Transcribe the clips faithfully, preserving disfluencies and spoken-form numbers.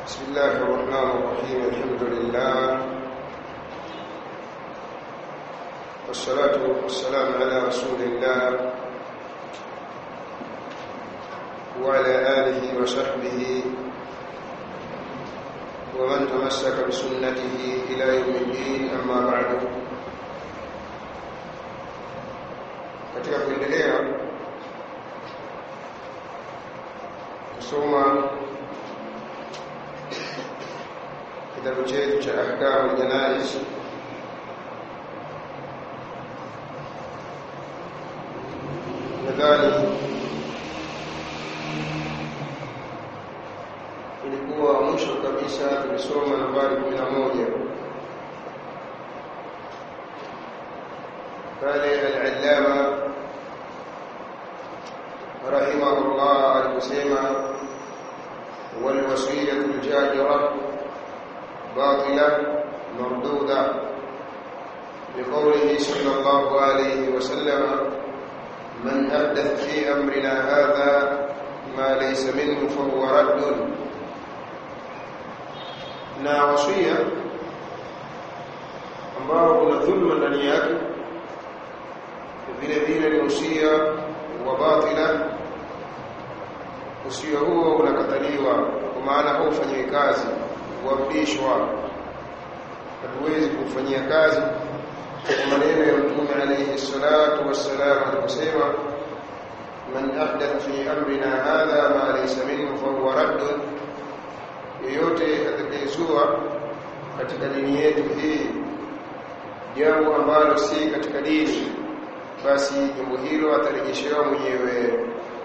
بسم الله الرحمن الرحيم. الحمد لله والصلاة والسلام على رسول الله وعلى آله وصحبه ومن تمسك بسنته إلى يوم الدين. أما بعد. Katika kuendelea kusoma kitabu chetu cha Ahkam al-Janaiz, nadhani ilikuwa mwisho kabisa tulisoma nambari kumi na moja pale al-Allama rahimahullah aliposema والوصية الجائرة باطلة مردودة بقوله صلى الله عليه وسلم من أحدث في أمرنا هذا ما ليس منه فهو رد. na wasia ambao una dhulma ndani yake vile vile ni wasia wa batila. Usia huo unakataliwa kwa maana haufanyi kazi, huamrishwa. Hatuwezi kufanyia kazi kwa maneno ya Mtume alayhi salatu wassalam aliposema man ahdath fi amrina hadha ma laysa minhu fa huwa radd. Yeyote atakayezua katika dini yetu hii jambo ambalo si katika dini, basi jambo hilo atarejeshewa mwenyewe.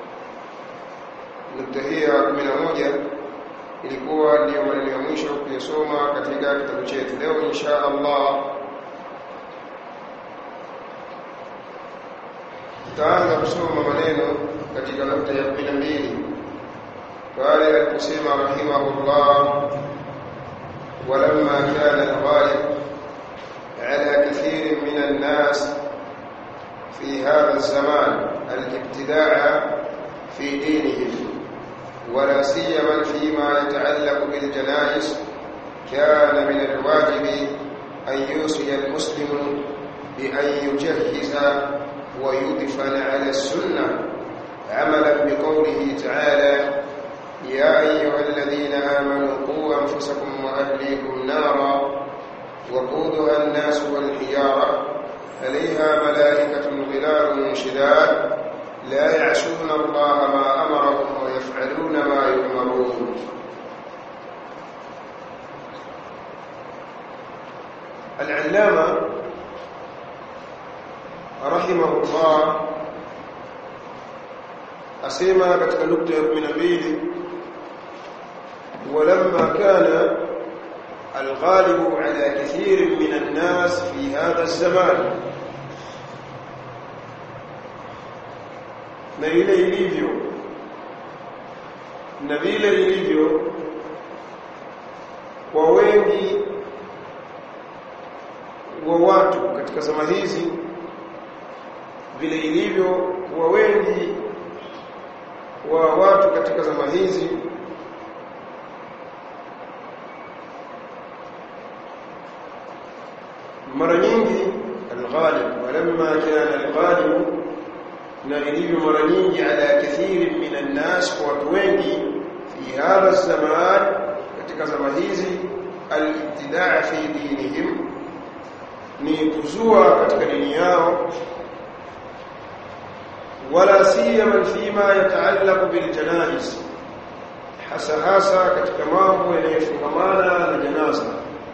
Nukta hii ya kumi na moja ilikuwa ndio maneno ya mwisho kuyasoma katika kitabu chetu. Leo insha Allah tutaanza kusoma maneno katika nukta ya kumi na mbili pale aliposema rahimahullah walamma kana al-ghalib ala kathir min an-nas fi hadha az-zaman al-ibtidaa fi dinihim ولا سيما فيما يتعلق بالجنائز كان من الواجب أن يوصي المسلم بأن يجهز ويدفن على السنة عملا بقوله تعالى يا أيها الذين آمنوا قوا أنفسكم وأهليكم نارا وقودها الناس والحجارة عليها ملائكة غلاظ شداد لا يعصون الله ما أمرهم ويفعلون ما يؤمرون. العلامة رحمه الله أسمى katika nukta ya kumi na mbili ولما كان الغالب على كثير من الناس في هذا الزمان، na ile ilivyo na vile ilivyo kwa wengi wa watu katika zama hizi, vile ilivyo kwa wengi wa watu katika zama hizi mara nyingi al-ghalib walamma kana al-ghalib na ilivyo mara nyingi ala kathiri min an-nas, kwa watu wengi fi hadha zaman katika zama hizi al-ibtidaa fi dinihim, ni kuzua katika dini yao. Wala siyama fima yataallaq bil janaiz, hasa hasa katika mambo yanayofungamana na janaza.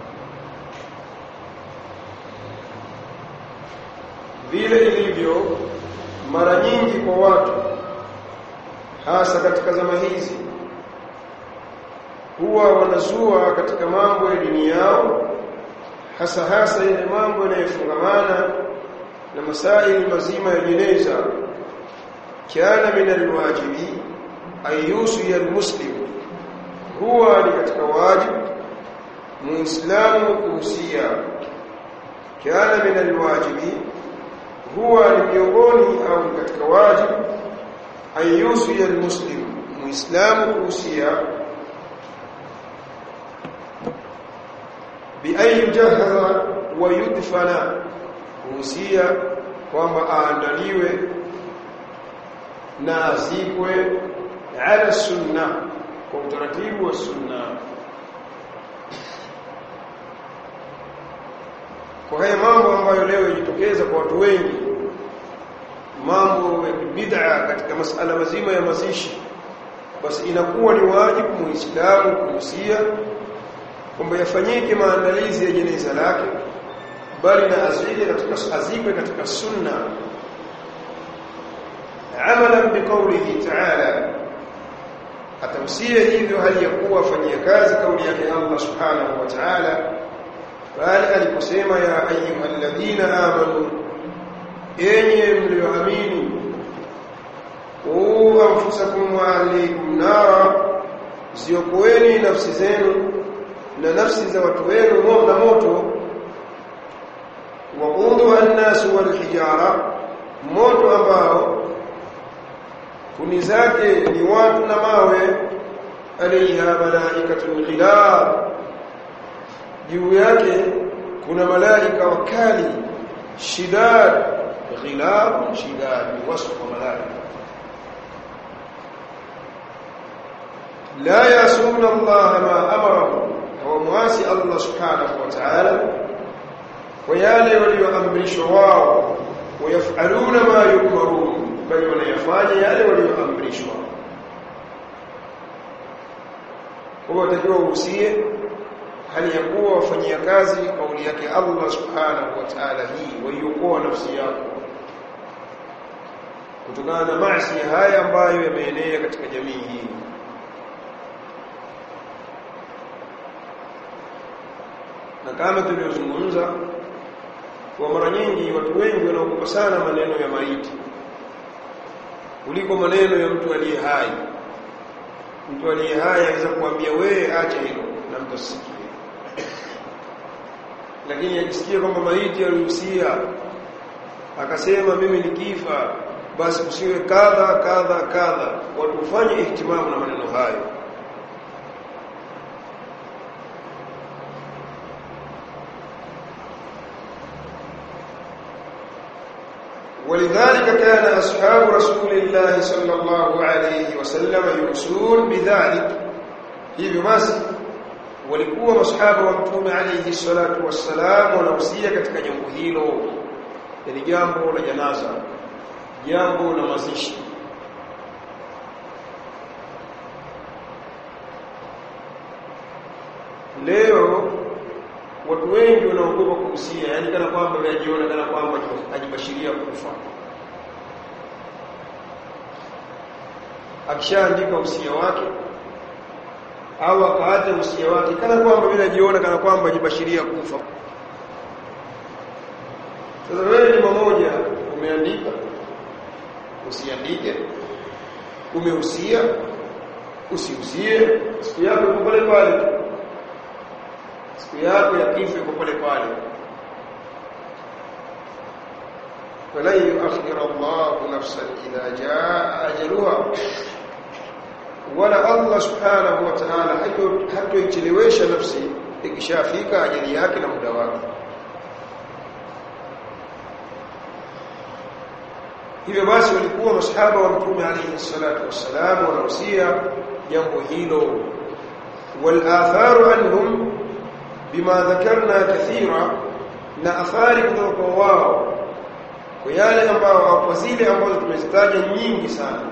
Vile ilivyo mara nyingi kwa watu hasa katika zama hizi huwa wanazua katika mambo ya dini yao, hasa hasa ile mambo yanayofungamana na masaili mazima ya jeneza. Kana min alwajibi ayusi almuslim, huwa ni katika wajibu muislamu kuhusia. Kana min alwajibi, huwa ni miongoni au katika wajibu ayusi almuslim, muislamu kuhusia bi ay jahaza wa yudfana, kuhusia kwamba aandaliwe na azikwe ala sunna, kwa utaratibu wa sunna. Kwa haya mambo ambayo leo yajitokeza kwa watu wengi, mambo ya bid'a katika masala mazima ya mazishi, basi inakuwa ni wajibu muislamu kuhusia kwamba yafanyike maandalizi ya jeneza lake, bali na azike katika azikwe katika sunna, amalan biqaulihi ta'ala, atamsia hivyo hali ya kuwa fanyia kazi kauli yake Allah subhanahu wa ta'ala bali aliposema ya ayyuhalladhina amanu, enyi mlioamini, qu anfusakum wa ahlikum nara, ziokoeni nafsi zenu na nafsi za watu wenu na moto, waquduha an-nas wal hijara, moto ambao kuni zake ni watu na mawe, alayha malaikatun ghilab, juu yake kuna malaika wakali, shidad, ghilab shidad, wasfu malaika la yasuna Allah ma amarahu, wa muasi Allah subhanahu wa ta'ala kwa yale walioamrishwa wao, wayafaluna ma yumarun, bali wanayafanya yale walioamrishwa. Kwa watakiwa uhusie hali ya kuwa wafanyia kazi kauli yake Allah subhanahu wa ta'ala hii, waiokoa nafsi yako kutokana na maasi haya ambayo yameenea katika jamii hii. Na kama tulivyozungumza, kwa mara nyingi watu wengi wanaogopa sana maneno ya maiti kuliko maneno ya mtu aliye hai. Mtu aliye hai anaweza kuambia wewe acha hilo na mtasikia, lakini akisikia kwamba maiti alihusia akasema mimi nikifa basi usiwe kadha kadha kadha, watu ufanye ihtimamu na maneno hayo. ولذلك كان أصحاب رسول الله صلى الله عليه وسلم يوصون بذلك. hivyo basi walikuwa masahaba wa Mtume alayhi salatu wassalam wanahusia katika jambo hilo, yani jambo la janaza, jambo la mazishi. Leo watu wengi wanaogopa kuhusia, yani kana kwamba wajiona kana kwamba ajibashiria kufa. Akishaandika usia wake au akaacha usia wake kana kwamba bila jiona kana kwamba ajibashiria kufa. Sasa wewe ni mmoja, umeandika usiandike, umehusia usihusie, siku yako iko pale pale, siku yako ya kifo iko pale pale. wala yuakhir Allah nafsan idha jaa ajaluha, wala Allah subhanahu wa ta'ala hatoichelewesha nafsi ikishafika ajali yake na muda wake. Hivyo basi walikuwa masahaba wa Mtume alayhi salatu wassalam wanahusia jambo hilo. wal atharu anhum bima dhakarna kathira, na athari kutoka kwa wao kwa yale ambao kwa zile ambazo tumezitaja nyingi sana.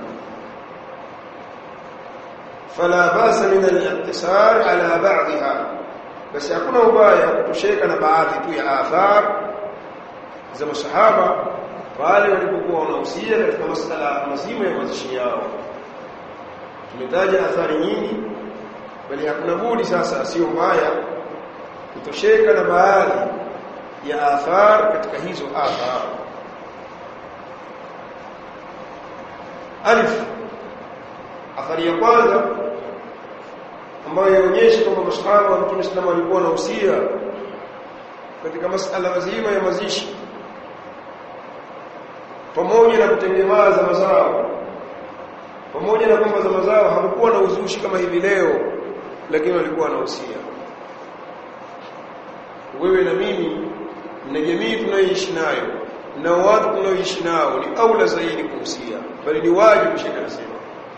fala basa min al-iqtisar ala ba'dha, basi hakuna ubaya kutosheka na baadhi tu ya athar za masahaba wale walipokuwa wanahusia katika masala mazima ya mazishi yao. Tumetaja athari nyingi, bali hakuna budi sasa, sio mbaya kutosheka na baadhi ya athar katika hizo athar. Alif, athari ya kwanza ambayo inaonyesha kwamba masahaba wa Mtume sallallahu alayhi wasallam walikuwa wanahusia katika masala mazima ya mazishi, pamoja na kutengemaa za mazao, pamoja na kwamba za mazao hakukuwa na uzushi kama hivi leo, lakini walikuwa wanahusia. wewe na mimi na jamii tunayoishi nayo na watu tunaoishi nao ni aula zaidi kuhusia, bali ni wajibu shekhi anasema.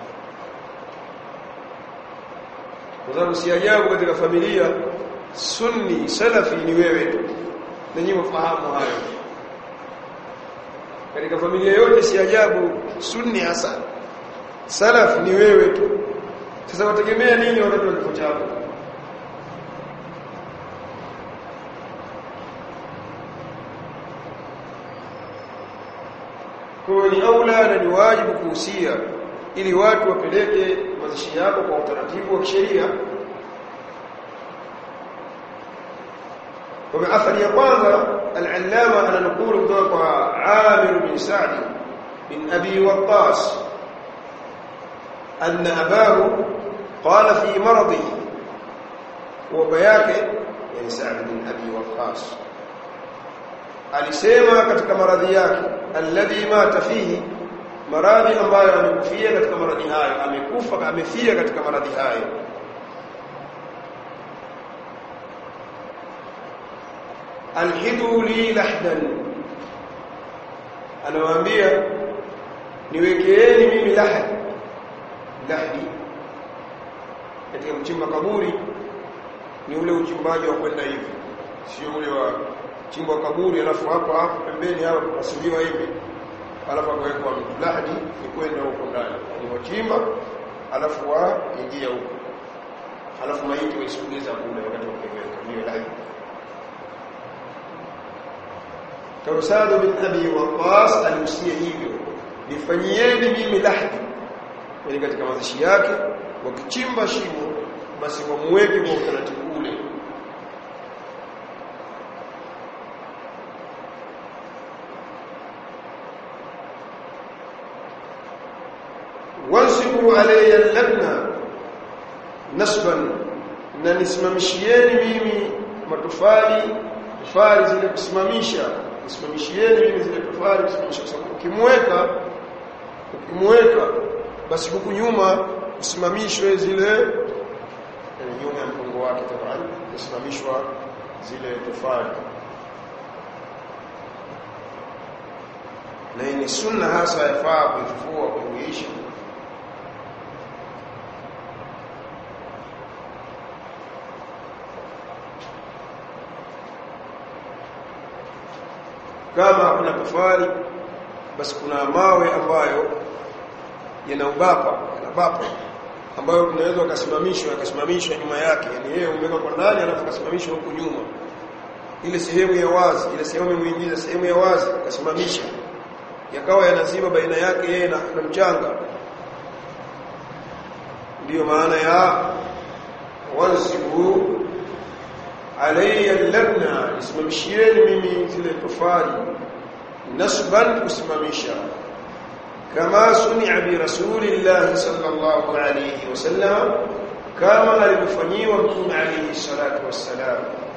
Kwa sababu si ajabu katika familia sunni salafi ni wewe tu, na nyinyi mfahamu hayo. Katika familia yote si ajabu sunni hasa salaf ni wewe tu. Sasa wategemea nini wakati wa kifo chako? Kwa ni aula na ni wajibu kuhusia ili watu wapeleke mazishi yako kwa utaratibu wa kisheria. Kwa athari ya kwanza al-allama ananukuru kutoka kwa Amir bin Sa'd bin Abi Waqqas anna abahu qala fi maradihi, wa bayake yani Sa'd bin Abi Waqqas alisema katika maradhi yake alladhi mata fihi, maradhi ambayo amekufia katika maradhi hayo, amekufa amefia katika maradhi hayo. Alhidu li lahdan, anawaambia niwekeeni mimi lahad. Lahdi katika mchimba kaburi ni ule uchimbaji wa kwenda hivi, sio ule wa chimba kaburi alafu hapo hapo pembeni hapo pasiliwa hivi alafu akawekwa lahdi, ni kwenda huko ndani, ni wachimba alafu waingia huko alafu maiti waisogeza kule wakati wa kuweka hiyo lahdi. Sa'd bin Abi Waqqas alihusia hivyo, nifanyieni mimi lahdi, yani katika mazishi yake wakichimba shimo basi wamweke kwa utaratibu ule. Wansibu alayya al-labna nasban, na nisimamishieni mimi matofali, tofali zile kusimamisha, nisimamishieni mimi zile tofali kusimamisha. Kwa sababu ukimweka ukimweka basi huku nyuma usimamishwe zile, yani nyuma ya mgongo wake tabani usimamishwa zile tofali. Na ni sunna hasa yafaa kuifua kuishi. Kama kuna tofali basi kuna mawe ambayo yana ubapa, yana bapa ambayo tunaweza kusimamishwa akasimamishwa nyuma yake, yani yeye umeweka kwa ndani alafu kasimamishwa huko nyuma, ile sehemu ya wazi, ile sehemu muingiza sehemu ya wazi akasimamisha, yakawa yanaziba baina yake yeye na, na mchanga. Ndiyo maana ya wansibu alayya al-labna, isimamishieni mimi zile tofali nasban, kusimamisha. Kama sunia bi Rasulillah sallallahu alayhi wasallam, kama alivyofanyiwa Mtume alayhi salatu wassalam.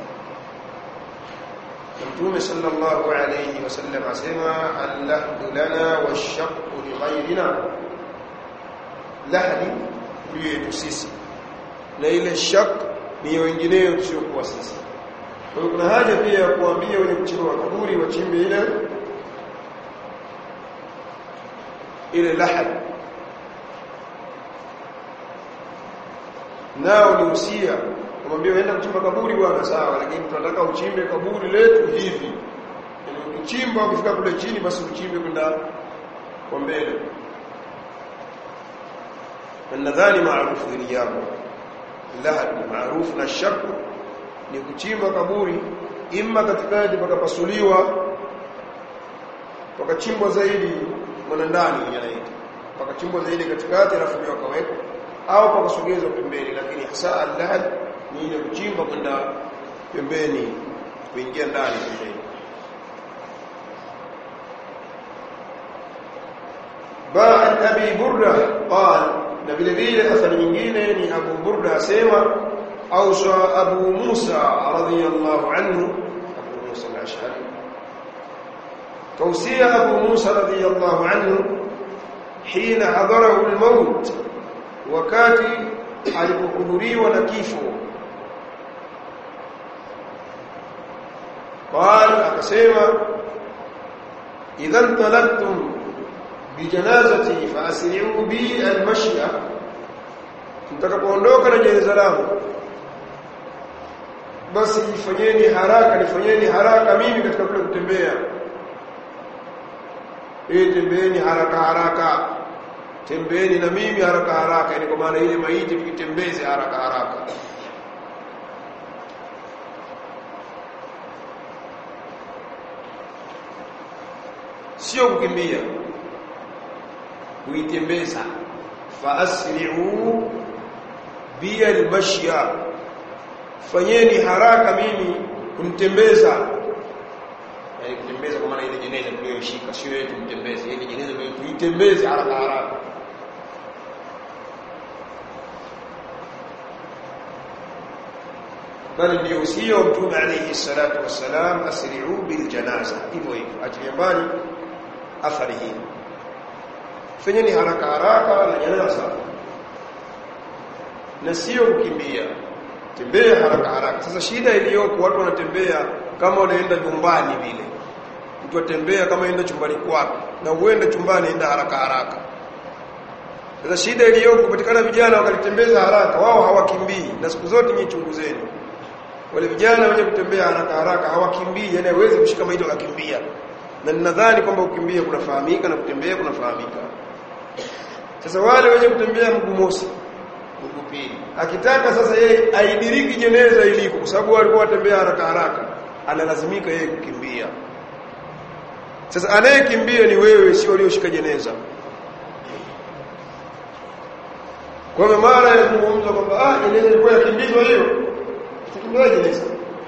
Mtume sallallahu alayhi wasallam asema al-lahdu lana wash-shaqqu li ghayrina, lahdi yetu sisi na ile shaq ni wengineo sio kwa sisi. Kwa hiyo kuna haja pia ya kuambia wenye kuchimba kaburi wachimbe ile ile lahad. Nao ni usia kumwambia waenda kuchimba kaburi bwana, sawa, lakini tunataka uchimbe kaburi letu hivi, yani uchimba ukifika kule chini basi uchimbe kwenda kwa mbele. Nadhani maarufu hili jambo lahad maarufu, na shaq ni kuchimba kaburi imma katikati pakapasuliwa pakachimbwa zaidi mwana ndani yanaita, pakachimbwa zaidi katikati alafu ndio akaweka, au pakasogezwa pembeni, lakini hasa al-lahad ni ile kuchimba kwenda pembeni kuingia ndani pembeni. Ba'd Abi Burda qala, na vile vile athari nyingine ni Abu Burda asema ausa Abu Musa radhiyallahu anhu, Abu Musa al-Ash'ari توصيه أبو موسى رضي الله عنه حين حضره الموت، wakati alipohudhuriwa na kifo. qala akasema idhan talaqtum bijanazati fa asri'u bi al-mashya, mtakapoondoka na jeneza langu basi fanyeni haraka, nifanyeni haraka mimi katika kule kutembea. Eh, tembeeni haraka haraka, tembeeni na mimi haraka haraka, yani kwa maana ile maiti tukitembeze haraka haraka. Sio kukimbia, kuitembeza. Fa asri'u bi al-mashya, fanyeni haraka mimi kunitembeza. Yani kutembeza kwa maana ile jeneza tuliyoshika, sio yetu mtembeze, ile jeneza tuitembeze haraka haraka. Bali ndio usio Mtume alayhi salatu wassalam, asri'u bil janaza, hivyo hivyo, achilia mbali athari hii, fanyeni haraka haraka na janaza, na sio kukimbia. Tembea haraka haraka. Sasa shida iliyoko, watu wanatembea kama wanaenda nyumbani vile. Mtu atembea kama enda chumbani kwake, na uende chumbani enda haraka haraka. Sasa shida iliyoko, patikana vijana wakalitembeza haraka, wao hawakimbii. Na siku zote nyinyi chunguzeni, wale vijana wenye kutembea haraka haraka hawakimbii, yani hawezi kushika maiti wakakimbia. Na ninadhani kwamba kukimbia kunafahamika na kutembea kunafahamika. Sasa wale wenye kutembea mguu mosi, mguu pili, akitaka sasa yeye aidiriki jeneza iliko, kwa sababu walikuwa watembea haraka haraka, analazimika yeye kukimbia. Sasa anayekimbia ni wewe, sio walioshika jeneza. Kwa hivyo mara ya kuzungumza kwamba ah, jeneza ilikuwa yakimbizwa hiyo, tukimbia jeneza.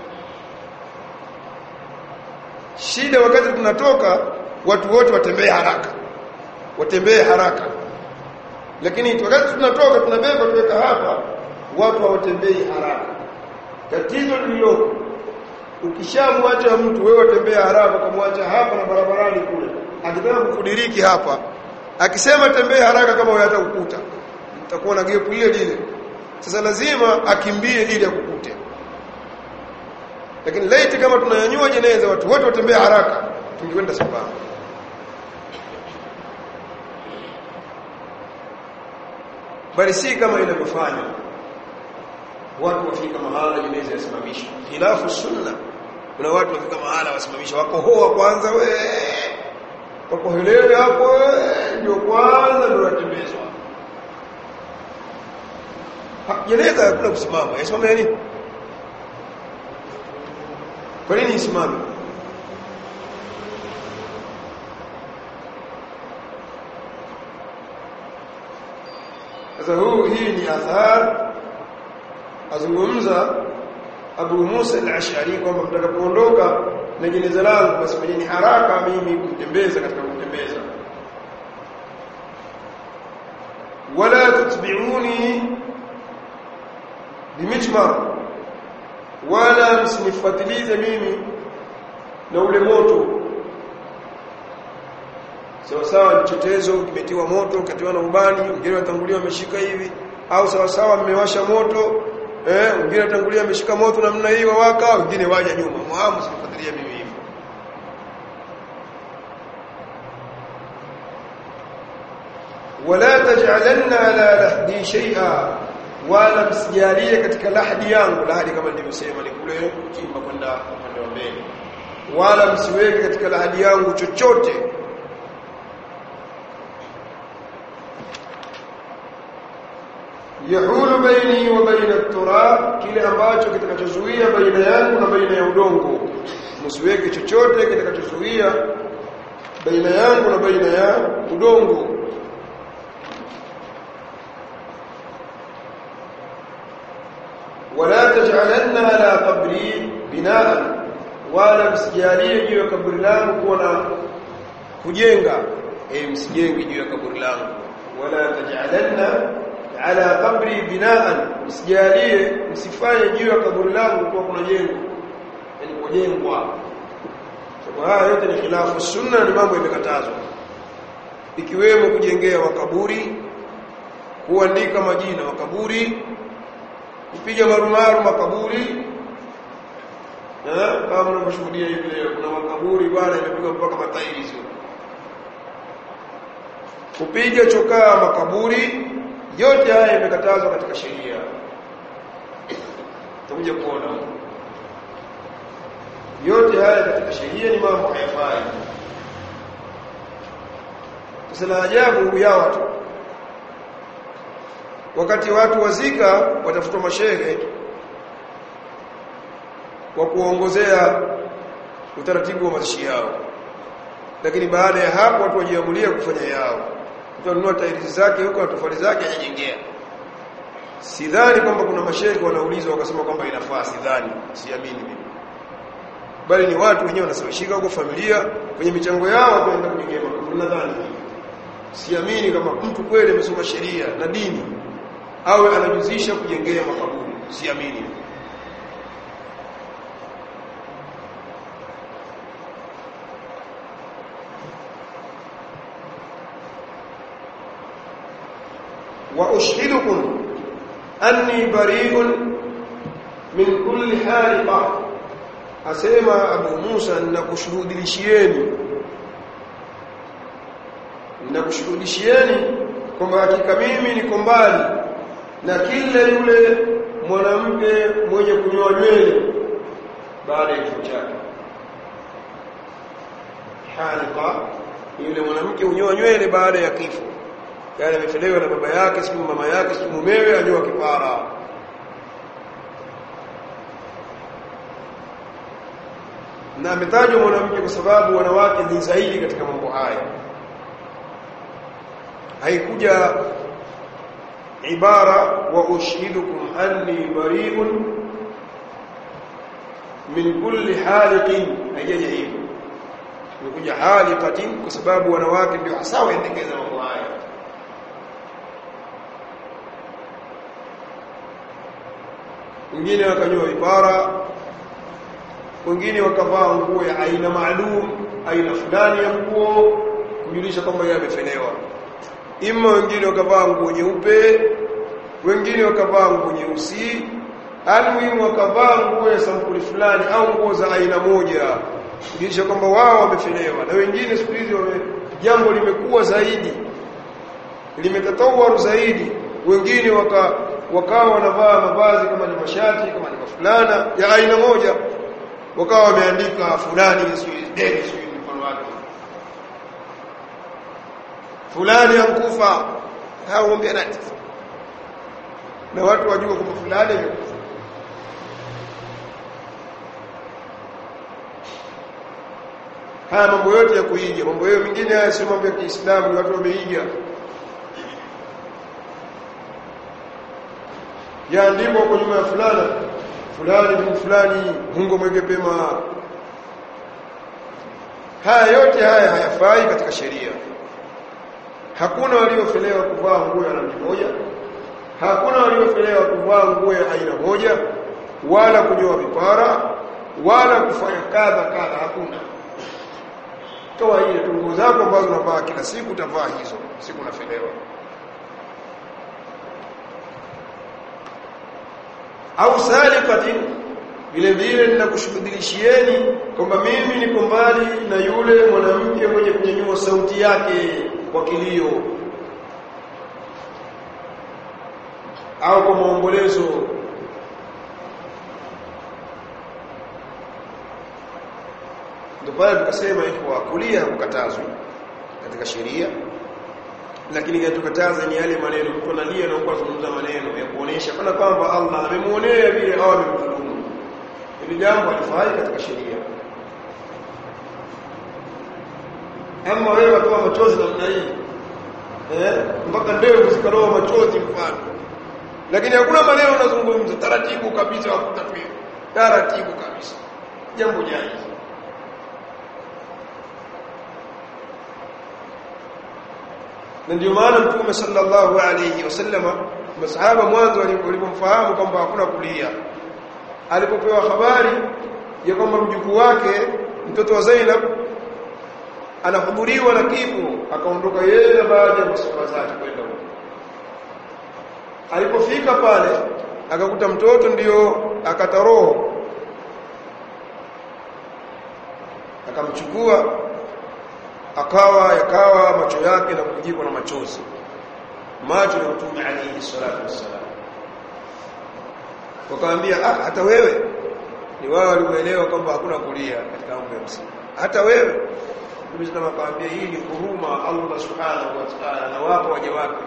Shida wakati tunatoka, watu wote watembee haraka, watembee haraka. Lakini wakati tunatoka tunabeba tuweka hapa, watu hawatembei haraka. Tatizo lililoko, ukishamwacha mtu wewe watembea haraka, kumwacha hapa na barabarani kule, akitaka kukudiriki hapa, akisema tembea haraka kama wewe hata ukuta, utakuwa na gap ile lile. Sasa lazima akimbie ili akukute. Lakini laiti kama tunanyanyua jeneza watu wote watembea haraka, tungekwenda sambamba. Bali si kama inavyofanya watu wafika mahala jeneza yasimamishwa. Khilafu sunna, kuna watu wafika mahala wasimamisha, wako hoa kwanza, we wako helele hapo, ndio kwanza ndio watembezwa. Jeneza hakuna kusimama, yasimama nini? Kwa nini isimame? Sasa huu hii ni athar azungumza Abu Musa al-Ash'ari kwamba mtakapoondoka na jeneza langu basi fanyeni haraka mimi kutembeza katika kutembeza. Wala tutbi'uni bimijmar, wala msinifuatilize mimi na ule moto. Sawa sawa mchetezo kimetiwa moto, katiwa na ubani, wengine watangulia wameshika hivi, au sawa sawa mmewasha moto, eh wengine watangulia wameshika moto namna hii wawaka, wengine waja nyuma. Muhammad msinifuatilie mimi hivi. Wala taj'alanna ala lahdi shay'a, wala msijalie katika lahdi yangu. Lahdi kama nilivyosema ni kule kuchimba kwenda upande wa mbele. Wala msiweke katika lahdi yangu chochote yahulu baini wa baina at-turab, kile ambacho kitakachozuia baina yangu na baina ya udongo. Msiweke chochote kitakachozuia baina yangu na baina ya udongo. Wala taj'alanna ala qabri binaan, wala msijalie juu ya kaburi langu kuwa na kujenga. Eh, msijenge juu ya kaburi langu. Wala taj'alanna ala qabri binaan, msijalie msifanye juu ya kaburi langu kuwa kuna jengo, yani kujengwa. Sababu haya yote ni khilafu sunna, ni mambo yamekatazwa, ikiwemo kujengea makaburi, kuandika majina makaburi, kupiga marumaru makaburi, eh kama mnavyoshuhudia hivi leo kuna makaburi bwana imepigwa mpaka matairi hizo kupiga chokaa makaburi yote haya yamekatazwa katika sheria tutakuja kuona yote haya katika sheria ni mambo hayafai sasa la ajabu ya watu wakati watu wazika watafuta mashehe wa kuongozea utaratibu wa mazishi yao lakini baada ya hapo watu wajiamulia kufanya yao utanunua tairi zake huko na tofali zake ajijengea sidhani kwamba kuna mashehe wanaulizwa wakasema kwamba inafaa sidhani siamini mimi bali ni watu wenyewe wanasawishika huko familia kwenye michango yao kwenda kujengea makaburi nadhani siamini kama mtu kweli amesoma sheria na dini awe anajuzisha kujengea makaburi siamini wa ushhidukum anni bari'un min kulli haliqa asema Abu Musa ninakushuhudilishieni ninakushuhudilishieni kwamba hakika mimi niko mbali na kila yule mwanamke mwenye kunyoa nywele baada ya kifo chake haliqa yule mwanamke unyoa nywele baada ya kifo yale amefelewa na baba yake siku mama yake siku mumewe anyoa kipara na ametajwa mwanamke kwa sababu wanawake ni zaidi katika mambo haya haikuja ibara wa ushhidukum anni bari'un min kulli haliqin hajaje hivyo imekuja haliqatin kwa sababu wanawake ndio hasa waendekeza mambo haya wengine wakanyoa vipara wengine wakavaa nguo ya aina maalum aina fulani ya nguo kujulisha kwamba yeye amefelewa imma wengine wakavaa nguo nyeupe wengine wakavaa nguo nyeusi almuhimu wakavaa nguo ya sampuli fulani au nguo za aina moja kujulisha kwamba wao wamefelewa na wengine siku hizi jambo limekuwa zaidi limetatawaru zaidi wengine waka wakawa wanavaa mavazi kama ni mashati kama ni fulana ya aina moja wakawa wameandika fulani sijui deni sijui mfano wake fulani amkufa hao ombe nani na watu wajua kwamba fulani amekufa haya mambo yote ya kuiga mambo yao mengine haya sio mambo ya Kiislamu ni watu wameiga yaandikwa kwa nyuma ya fulana fulani bin fulani Mungu mweke pema haya yote haya hayafai katika sheria hakuna waliofelewa kuvaa nguo ya rangi moja hakuna waliofelewa kuvaa nguo ya aina moja wala kunyoa vipara wala kufanya kadha kadha hakuna toa ile nguo zako ambazo unavaa kila siku utavaa hizo siku unafelewa au salifatin vile vile ninakushuhudilishieni kwamba mimi niko mbali na yule mwanamke mwenye kunyanyua sauti yake kwa kilio au kwa maombolezo ndio pale tukasema iko kulia kukatazwa katika sheria lakini kinatukataza ni yale maneno mtu analia na kuzungumza maneno ya kuonesha kana kwamba Allah amemuonea vile au amemdhulumu hili jambo halifai katika sheria ama wewe kama machozi namna hii eh mpaka ndevu zikaroa machozi mfano lakini hakuna maneno unazungumza taratibu kabisa wa kutafsiri taratibu kabisa jambo jaiz na ndio maana Mtume sallallahu alayhi wasallama masahaba mwanzo walipomfahamu kwamba hakuna kulia alipopewa habari ya kwamba mjukuu wake mtoto wa Zainab anahudhuriwa na kifo akaondoka yeye na baadhi ya masahaba zake kwenda huko alipofika pale akakuta mtoto ndio akata roho akamchukua akawa yakawa macho yake na kujikwa na machozi, macho ya Mtume alayhi salatu wassalam. Wakamwambia, ah, hata wewe? Ni wao walielewa kwamba hakuna kulia katika mambo ya msiba. Hata wewe? Mtume akamwambia, hii ni huruma Allah subhanahu wa ta'ala na wapo waja wake.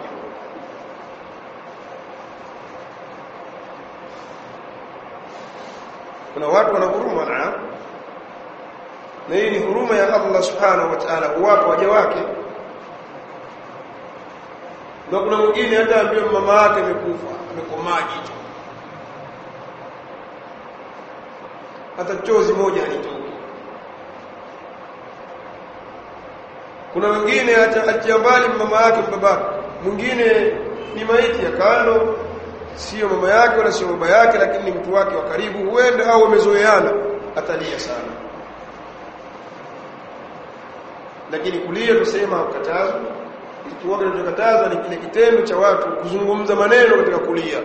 Kuna watu wana huruma na na hii ni huruma ya Allah subhanahu wa ta'ala wapo waja wake. Na kuna mwingine hata ambaye mama yake amekufa, amekomaa jicho, hata chozi moja halitoki. Kuna wengine hata ajambali mama yake babake, mwingine ni maiti ya kando, sio mama yake wala sio baba yake, lakini ni mtu wake wa karibu, huenda au wamezoeana, atalia sana. Lakini kulia tusema ukatazo, kitu wake tunakataza ni kile kitendo cha watu kuzungumza maneno katika kulia,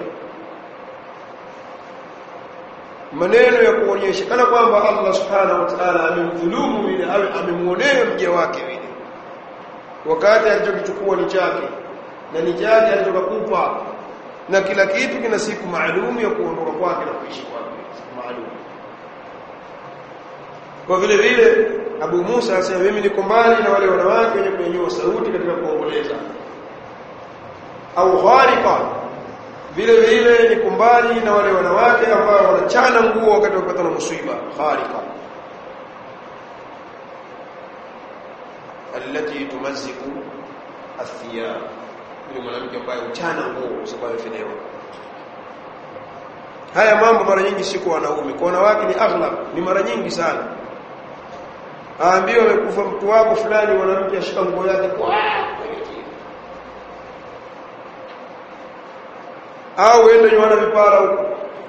maneno ya kuonyesha kana kwamba Allah subhanahu wa ta'ala amemdhulumu vile, amemuonea mja wake vile, wakati alichokichukua ni chake na ni chake alichokupa, na kila kitu kina siku maalum ya kuondoka kwake na kuishi kwake, siku maalum. Kwa vile vile Abu Musa asema, mimi niko mbali na wale wanawake wenye kunyanyua sauti katika kuomboleza, au gharika, vile vile niko mbali na wale wanawake ambao wanachana nguo wakati wakipata na msiba. Gharika allati tumazziku athiyab, ni mwanamke ambaye uchana nguo sababu fidewa. Haya mambo mara nyingi si kwa wanaume, kwa wanawake ni aghlab, ni mara nyingi sana. Aambiwa amekufa mtu wako fulani, mwanamke ashika nguo yake kwa au ende nywana vipara huko,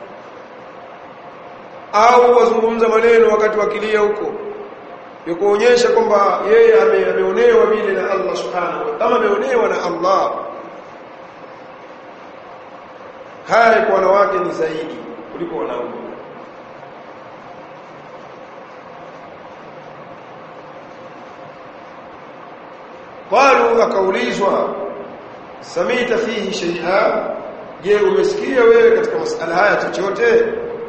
au wazungumza maneno wakati wakilia huko, ya kuonyesha kwamba yeye ameonewa vile na Allah subhanahu wa ta'ala, ameonewa na Allah. Haya kwa wanawake ni zaidi kuliko wanaume. Qalu, akaulizwa, samita fihi shay'a, je, umesikia wewe katika masala haya chochote?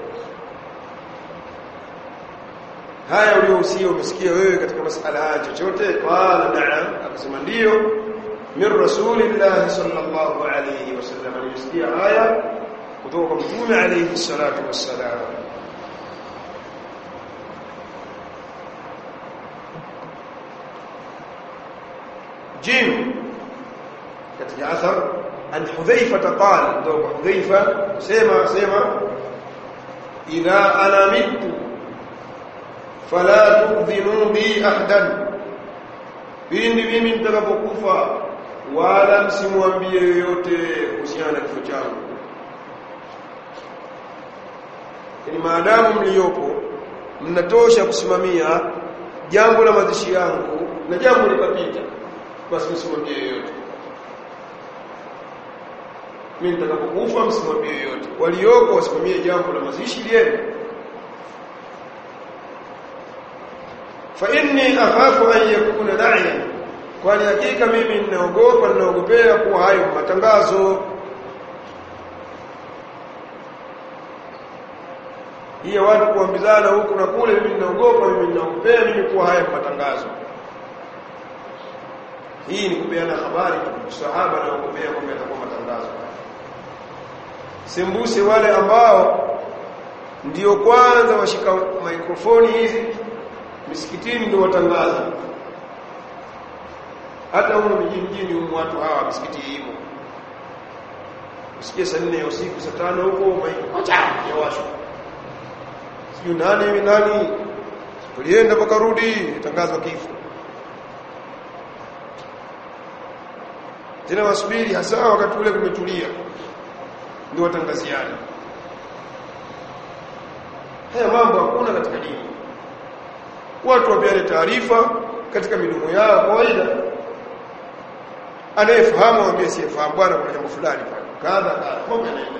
Haya uliohusia umesikia wewe katika masala haya chochote? Qala na'am, akasema ndio, min rasulillah sallallahu alayhi wasallam, nimesikia haya kutoka kwa Mtume alayhi salatu wassalam. جيم katika athar an Hudhaifa qala, ndio Hudhaifa sema sema, idha ana mitu fala tudhinu bi ahadan, pindi mimi nitakapokufa wala msimwambie yoyote kuhusiana na kifo changu. Ni maadamu mliopo mnatosha kusimamia jambo la mazishi yangu na jambo likapita, basi msimwambie yoyote. Mimi nitakapokufa msimwambie yoyote, walioko wasimamie jambo la mazishi lile. Fa inni akhafu an yakuna da'iyan, kwani hakika mimi ninaogopa ninaogopea kuwa hayo matangazo. Hiyo watu kuambizana huku na kule, mimi ninaogopa, mimi ninaogopea mimi kuwa hayo matangazo. Hii ni kupeana habari kwa sahaba na kuogopea kwamba yatakuwa matangazo. Sembuse wale ambao ndio kwanza washika mikrofoni hizi misikitini ndio watangaza. Hata huko mjini watu hawa misikiti himo, usikie saa nne ya usiku, saa tano huko maikocha ya washo, sio nani nani tulienda mpaka rudi, tangazo kifo. Tena wasubiri hasa wakati ule kumetulia ndio watangaziana. Haya mambo hakuna katika dini. Watu wapeane taarifa katika midomo yao kawaida. Anayefahamu ambaye sifahamu, bwana kuna jambo fulani pale kadha kadha, mambo yanaenda.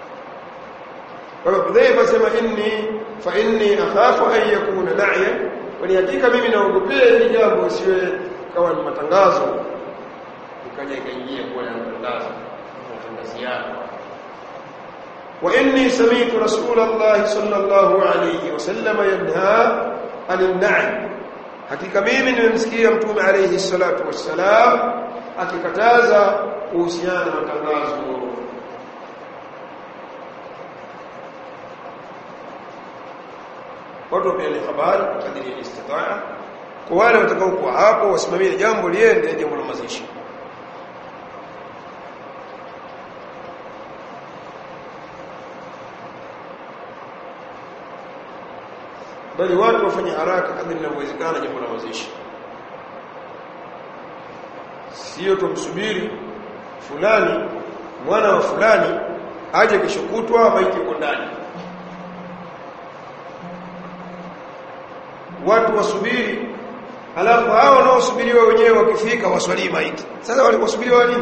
Kwa hiyo Hudhaifa sema inni fa inni akhafu an yakuna da'iyan, Kwani hakika mimi naogopea hili jambo isiwe kama ni matangazo ikaja ikaingia kwa matangazo matangaziano. Wa inni sami'tu Rasulullah sallallahu alayhi wasallam yanha 'anil na'i, hakika mimi nimemsikia mtume alayhi salatu wassalam akikataza kuhusiana na matangazo. Watu wapeane habari kadiri ya istitaa, kwa wale watakao kuwa hapo wasimamie jambo liende jambo la mazishi. Bali watu wafanye haraka kadri inavyowezekana jambo la mazishi. Sio tumsubiri fulani mwana wa fulani aje kishukutwa maiti kwa ndani. Watu wasubiri, alafu hao wanaosubiriwa wenyewe wakifika waswali maiti. Sasa wale wasubiriwa nini?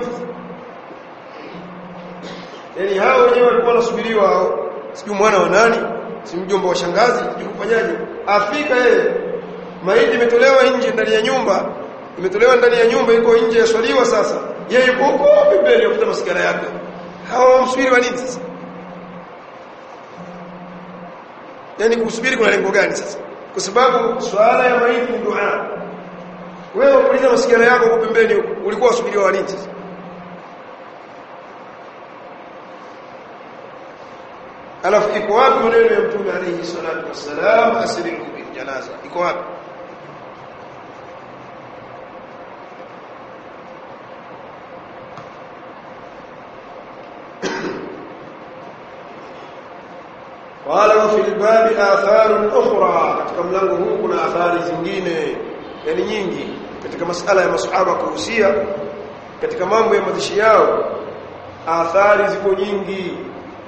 Yaani hao wenyewe walikuwa wanasubiriwa hao, sijui mwana wa nani, si mjomba wa shangazi, sijui kufanyaje. Afika yeye, maiti imetolewa nje ndani ya nyumba, imetolewa ndani ya nyumba iko nje yaswaliwa sasa. Yeye yuko huko pembeni ya kutoa masikara yake. Hao wamsubiri wa nini sasa? Yaani kusubiri kuna lengo gani sasa? Kwa sababu swala ya maiti ni dua. Wewe uliza masikara yako huko pembeni ulikuwa usubiriwa wa nini sasa? Alafu iko wapi maneno ya Mtume alayhi salatu wassalam asri'u bil janaza? Iko wapi? Wala wa fil babi atharun ukhra, katika mlango huu kuna athari zingine yani nyingi katika masala ya masahaba kuhusia katika mambo ya mazishi yao. Athari ziko nyingi.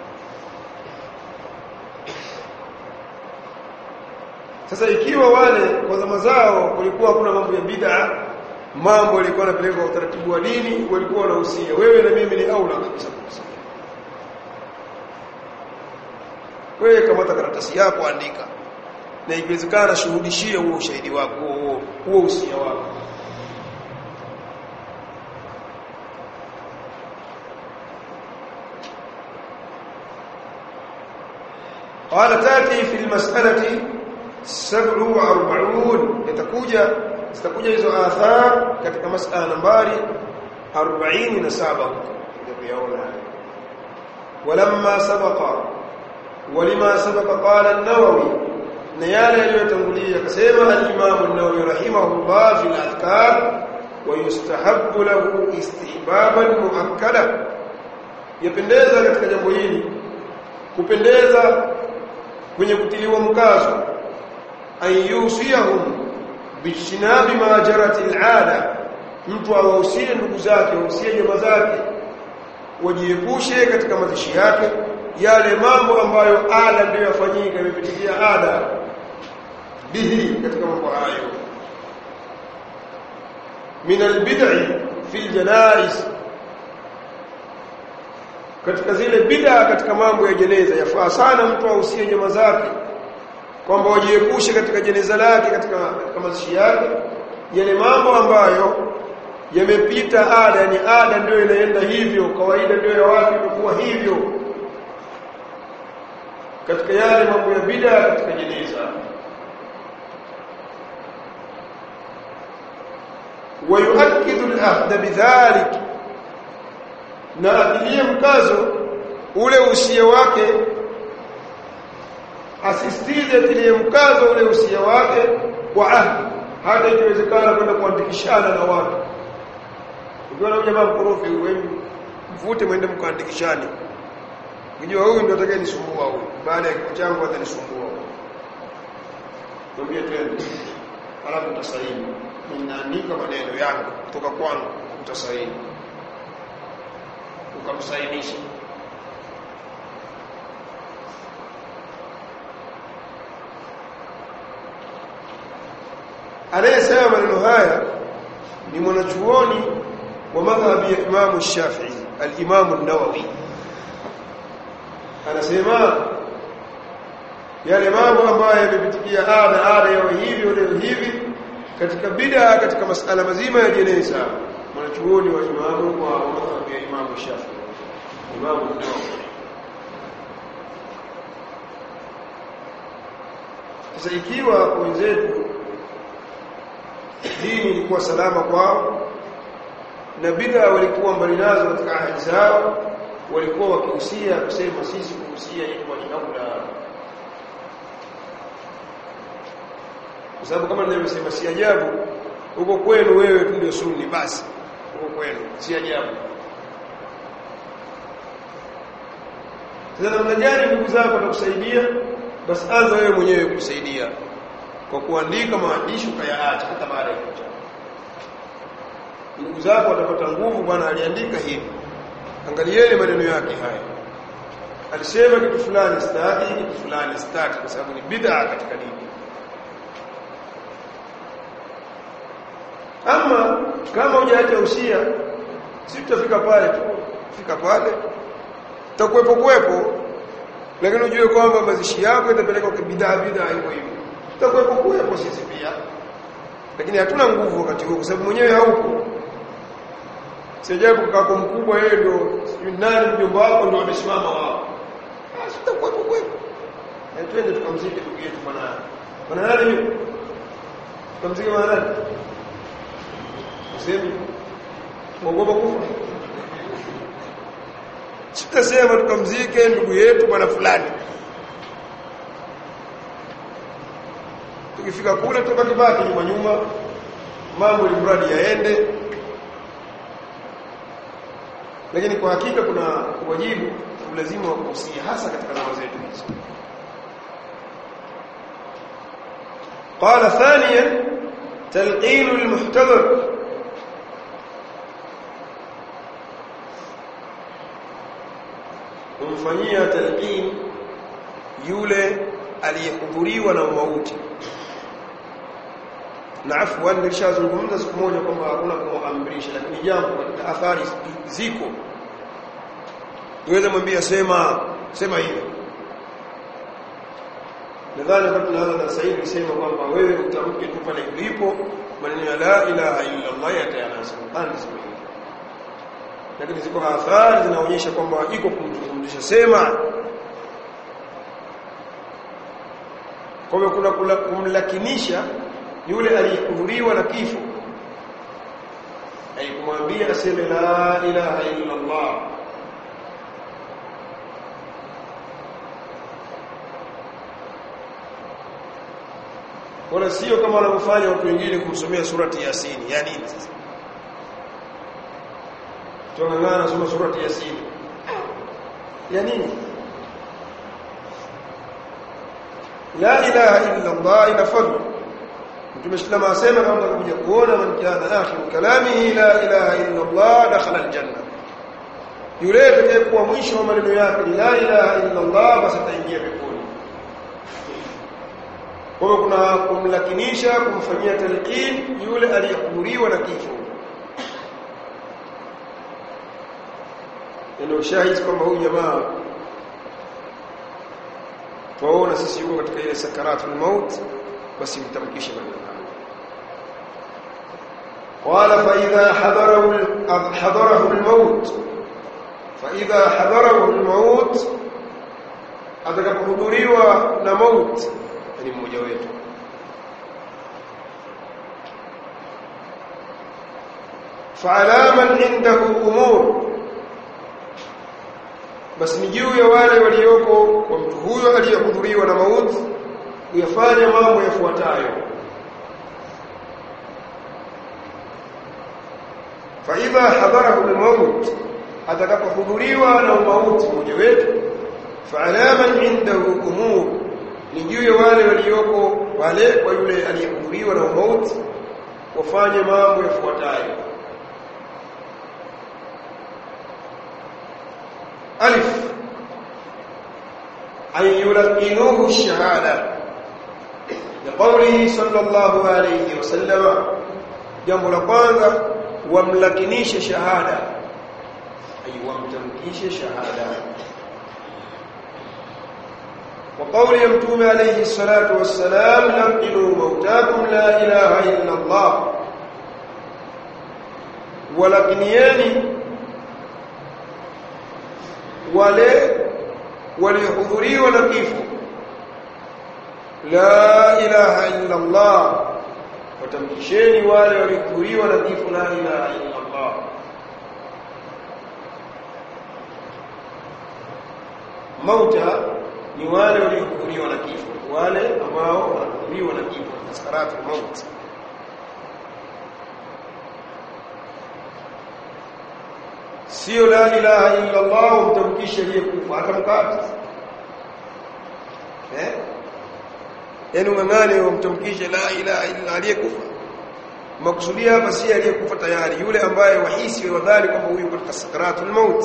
Sasa ikiwa wale kwa zama zao kulikuwa kuna mambo ya bid'a, mambo yalikuwa yanapelekwa utaratibu wa dini, walikuwa wanahusia, wewe na mimi ni aula kabisa kuhusia. Wewe kamata karatasi yako andika, na ikiwezekana shuhudishia huo ushahidi wako, huo huo usia wako. قال تاتي في المسألة سبع وأربعون، يتكوجا ستكوجا hizo athar katika masala nambari arobaini na saba. ولما سبق ولما سبق قال النووي، نياله aliyotangulia akasema al-Imam an-Nawawi rahimahullah fi al-adhkar wa yustahabbu lahu istihbaban muakkada, yapendeza katika jambo hili kupendeza kwenye kutiliwa mkazo ayusiyahum bijtinabi ma jarat al-ada, mtu awahusie ndugu zake, awahusie jamaa zake wajiepushe katika mazishi yake yale mambo ambayo ada ndio yafanyika, imepitikia ada bihi, katika mambo hayo min albid'i fi aljanaiz, katika zile bid'a katika mambo ya jeneza. Yafaa sana mtu ahusie jamaa zake kwamba wajiepushe katika jeneza lake, katika mazishi yake yale mambo ambayo yamepita ada, ni ada ndio inaenda hivyo, kawaida ndio ya watu kuwa hivyo, katika yale mambo ya bid'a katika jeneza. ويؤكد العهد بذلك، na atilie mkazo ule usia wake, asistize atilie mkazo ule usia wake kwa ahdi, hata ikiwezekana kwenda kuandikishana na watu. Ukiona jamaa mkorofi wewe mvute mwende mkaandikishane, unajua huyu ndio atakayenisumbua huyu, baada ya kifo changu atanisumbua, mwambie twende, alafu utasaini, ninaandika maneno yangu kutoka kwangu, utasaini, ukamsainisha. Anayesema maneno haya ni mwanachuoni wa madhhabi ya Imam Shafi'i, al-Imam an-Nawawi. Anasema yale mambo ambayo yamepitikia ada ada yao hivyo leo hivi katika bid'a katika masala mazima ya jeneza. Mwanachuoni wa imamu wa madhhabu ya Imamu Shafi'i, Imamu Nawawi. Sasa ikiwa wenzetu dini ilikuwa salama kwao na bid'a walikuwa mbali nazo katika ahadi zao, walikuwa wakihusia kusema sisi kuhusia ilikuwa ni aula. Kwa sababu kama nilivyosema, si ajabu huko kwenu wewe tu ndio sunni basi, huko kwenu si ajabu. Sasa namna gani ndugu zako watakusaidia? Basi anza wewe mwenyewe kusaidia kwa kuandika maandishi ukayaacha hata baada ya kucha. Ndugu zako watapata nguvu, bwana aliandika hivi, angalieni maneno yake haya, alisema kitu fulani staki, kitu fulani staki, kwa sababu ni bid'a katika dini. Ama kama hujaacha usia, si tutafika pale tu, fika pale takuepo kuepo, lakini ujue kwamba mazishi yako itapelekwa kwa bid'a bid'a hivyo hivyo. Takuepo kuepo sisi pia, lakini hatuna nguvu wakati huo kwa sababu mwenyewe hauko. Sijabu kako mkubwa yeye ndo nani mjomba wako ndo amesimama wao. Ah, sitakuepo kuepo. Na twende tukamzike ndugu yetu bwana. Bwana nani yule? Tukamzike bwana nani? Usemi mwogopa kufa. Sitasema tukamzike ndugu yetu bwana fulani. Tukifika kule tubaki baki nyuma nyuma, mambo ili mradi yaende. Lakini kwa hakika kuna wajibu lazima wa kuhusia hasa katika zama zetu hizi. Qala thaniyan talqin almuhtadar, kumfanyia talqin yule aliyehudhuriwa na mauti. Na afwan nilishazungumza siku moja kwamba hakuna kumwamrisha, lakini jambo katika athari ziko, tuweze mwambia sema sema hivi. Nadhani kama tunaanza na Said kusema kwamba wewe utamke tu pale ulipo maneno ya la ilaha illa Allah yatayanasa anasema, lakini ziko athari zinaonyesha kwamba iko kumfundisha sema. Kwa hiyo kuna kumlakinisha yule aliyehudhuriwa na kifo, aikumwambia aseme la ilaha illa Allah. Wala sio kama wanavyofanya watu wengine kumsomea surati Yasin. Ya nini sasa? Tunangana soma surati Yasin. Ya nini? La ilaha illa Allah ina fadlu. Mtume sallallahu alayhi wasallam kama kuja kuona man kana akhir kalamihi la ilaha illa Allah dakhala aljanna. Yule atakayekuwa mwisho wa maneno yake ni la ilaha illa Allah basi ataingia peponi. Kwa hiyo kuna kumlakinisha, kumfanyia talqin yule aliyehudhuriwa na kifo. Ndio shahidi kwamba huyu jamaa tuona sisi yuko katika ile sakaratul maut, basi mtamkishe maneno hayo. Qala fa idha hadarahu hadarahu al-maut, fa idha hadarahu al-maut, atakapohudhuriwa na maut, ni mmoja wetu, fa alaman indahu umur, basi ni juu ya wale walioko kwa mtu huyo aliyehudhuriwa na mauti kuyafanya mambo yafuatayo. Fa idha hadarahu al-maut, atakapohudhuriwa na mauti mmoja wetu, fa alaman indahu umur, ni juu ya wale walioko wale kwa yule aliyehudhuriwa na mauti wafanye mambo yafuatayo. Alif, an yulaqinuhu ash-shahada liqawlihi sallallahu alayhi wasallam. Jambo la kwanza, wamlakinishe shahada, ay wamtamkishe shahada. وقول يمتوم عليه الصلاة والسلام لقنوا موتاكم لا إله إلا الله ولكنياني wale waliohudhuriwa na kifo la ilaha illa Allah watamkisheni wale waliohudhuriwa na kifo la ilaha illa Allah mauta ni wale waliohudhuriwa na kifo wale ambao waliohudhuriwa na kifo sakaratul maut sio la ilaha illa Allah mtamkisha aliyekufa atamkata eh yani ngangane umtamkisha la ilaha illa aliyekufa makusudia hapa si aliyekufa tayari yule ambaye wahisi wadhani kwamba huyu katika sakaratul maut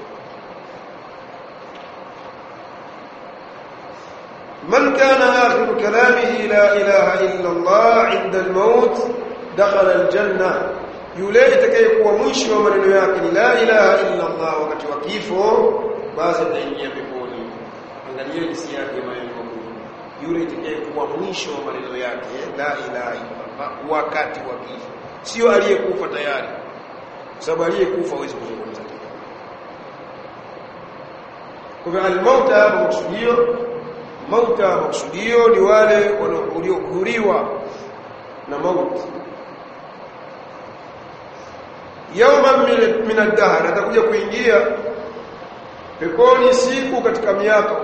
من كان آخر كلامه لا إله إلا الله عند الموت دخل الجنة yule atakayekuwa mwisho wa maneno yake ni la ilaha illa Allah wakati wa kifo basi ataingia peponi angalieni si yake maneno makubwa yule atakayekuwa mwisho wa maneno yake la ilaha illa Allah wakati wa kifo sio aliyekufa tayari kwa sababu aliyekufa hawezi kuzungumza tena kwa al-mauta hapa maksudio mauta maksudio ni wale waliohudhuriwa na mauti yawman min ad-dahr atakuja kuingia peponi siku katika miaka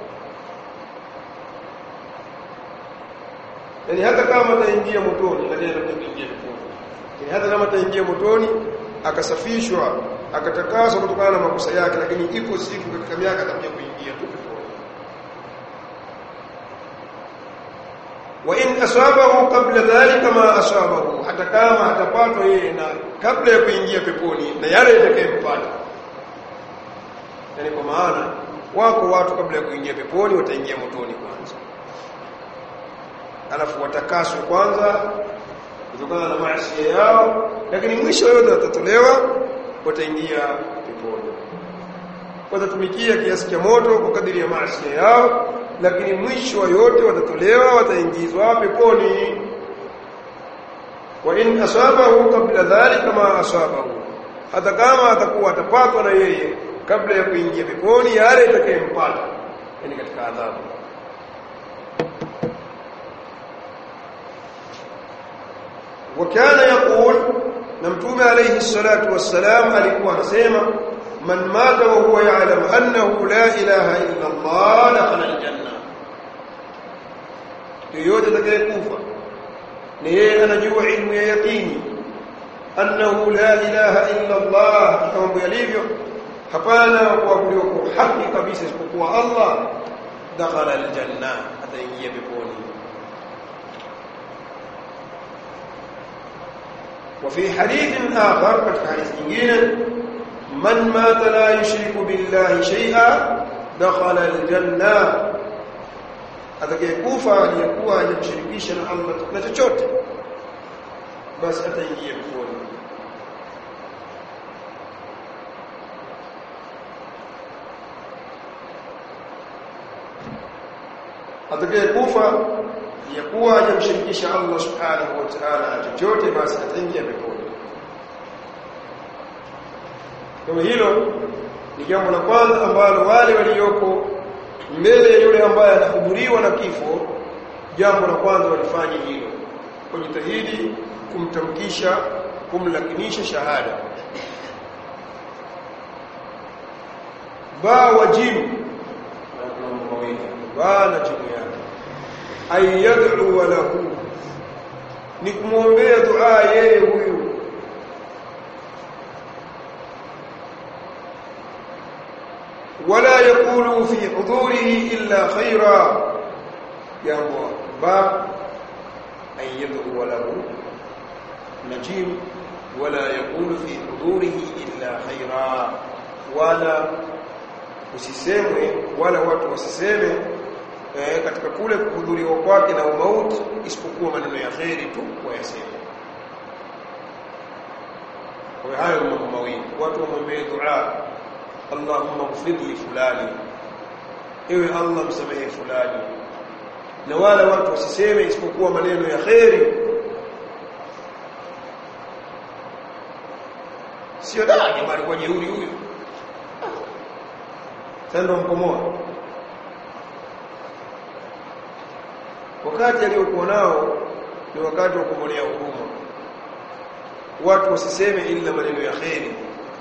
yani hata kama ataingia motoni lakini ataingia peponi yani hata kama ataingia motoni akasafishwa akatakaswa kutokana na makosa yake lakini iko siku katika miaka atakuja kuingia tu peponi wa in asabahu qabla dhalika ma asabahu hata kama atapatwa yeye na kabla ya kuingia peponi na yale yatakayempata yani kwa maana wako watu kabla ya kuingia peponi wataingia motoni kwanza alafu watakaswe kwanza kutokana na maasi yao lakini mwisho yote watatolewa wataingia peponi watatumikia kiasi cha moto kwa kadiri ya maasi yao lakini mwisho wa yote watatolewa wataingizwa peponi wa in asabahu qabla dhalika ma asabahu hata kama atakuwa atapatwa na yeye kabla ya kuingia peponi yale itakayempata yani katika adhabu وكان يقول نمتوم عليه الصلاة والسلام alikuwa anasema man mata wa huwa ya'lam annahu la ilaha illa Allah dakhala al-janna yote atakayekufa ni yeye anajua ilmu ya yaqini annahu la ilaha illa Allah kama yalivyo hapana kuabudiwa kwa haki kabisa isipokuwa Allah dakhala al-janna ataingia peponi وفي حديث آخر في حديث جنجين من مات لا يشرك بالله شيئا دخل الجنة atakayekufa aliyekuwa hajamshirikisha na Allah na chochote basi ataingia peponi atakayekufa aliyekuwa hajamshirikisha Allah subhanahu wa ta'ala na chochote basi ataingia peponi kama hilo ni jambo la kwanza ambalo wale walioko mbele ya yule ambaye anahudhuriwa na kifo jambo la kwanza walifanya hilo kujitahidi kumtamkisha kumlakinisha shahada ba wajibu ba na jibu yake ay yad'u lahu ni kumwombea dua yeye huyu ولا يقول في حضوره إلا خيرا jambo ba an yad'u lahu najim wala yaqulu fi hudurihi illa khaira wala usisemwe wala watu wasiseme eh, katika kule kuhudhuriwa kwake na umauti isipokuwa maneno ya khairi tu wayaseme kwa hayo mambo mawili watu wamwombee dua Allahumma ighfir li fulani ewe Allah msamehe fulani, na wala watu wasiseme isipokuwa maneno ya khairi. Sio da jamaa alikuwa jeuri huyu, tendo mkomoa. Wakati aliokuwa nao ni wakati wa kumwonea huruma. Watu wasiseme ila maneno ya khairi,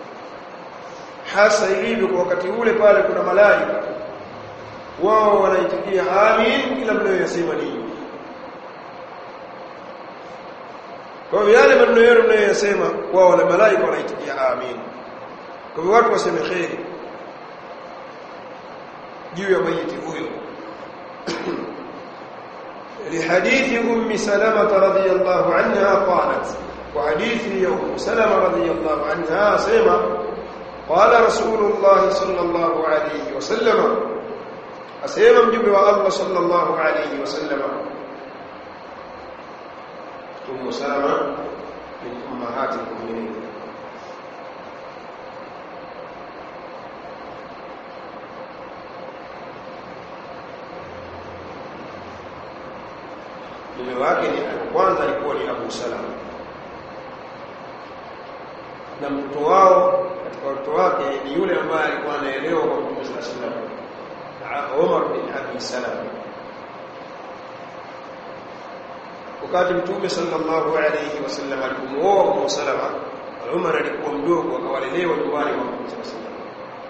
hasa ilivyo kwa wakati ule pale kuna malaika wao wanaitikia amin kila mnayosema ninyi. Kwa hiyo yale maneno yao mnayosema wao wale malaika wanaitikia amin. Kwa hiyo watu waseme khairi juu ya maiti huyo. لحديث أم سلمة رضي الله عنها قالت وحديث أم سلمة رضي الله عنها سيما قال رسول الله صلى الله عليه وسلم أسيما مجب الله صلى الله عليه وسلم أم سلمة من أمهات المؤمنين mume wake ni kwanza alikuwa ni Abu Salama, na mtoto wao katika watoto wake ni yule ambaye alikuwa anaelewa kwa Mtume sallallahu alaihi wasallam, Umar bin Abi Salama. Wakati Mtume sallallahu alaihi wasallam alimuoa Umm Salama, Umar alikuwa mdogo akawalelewa nyumbani kwa Mtume sallallahu alaihi wasallam.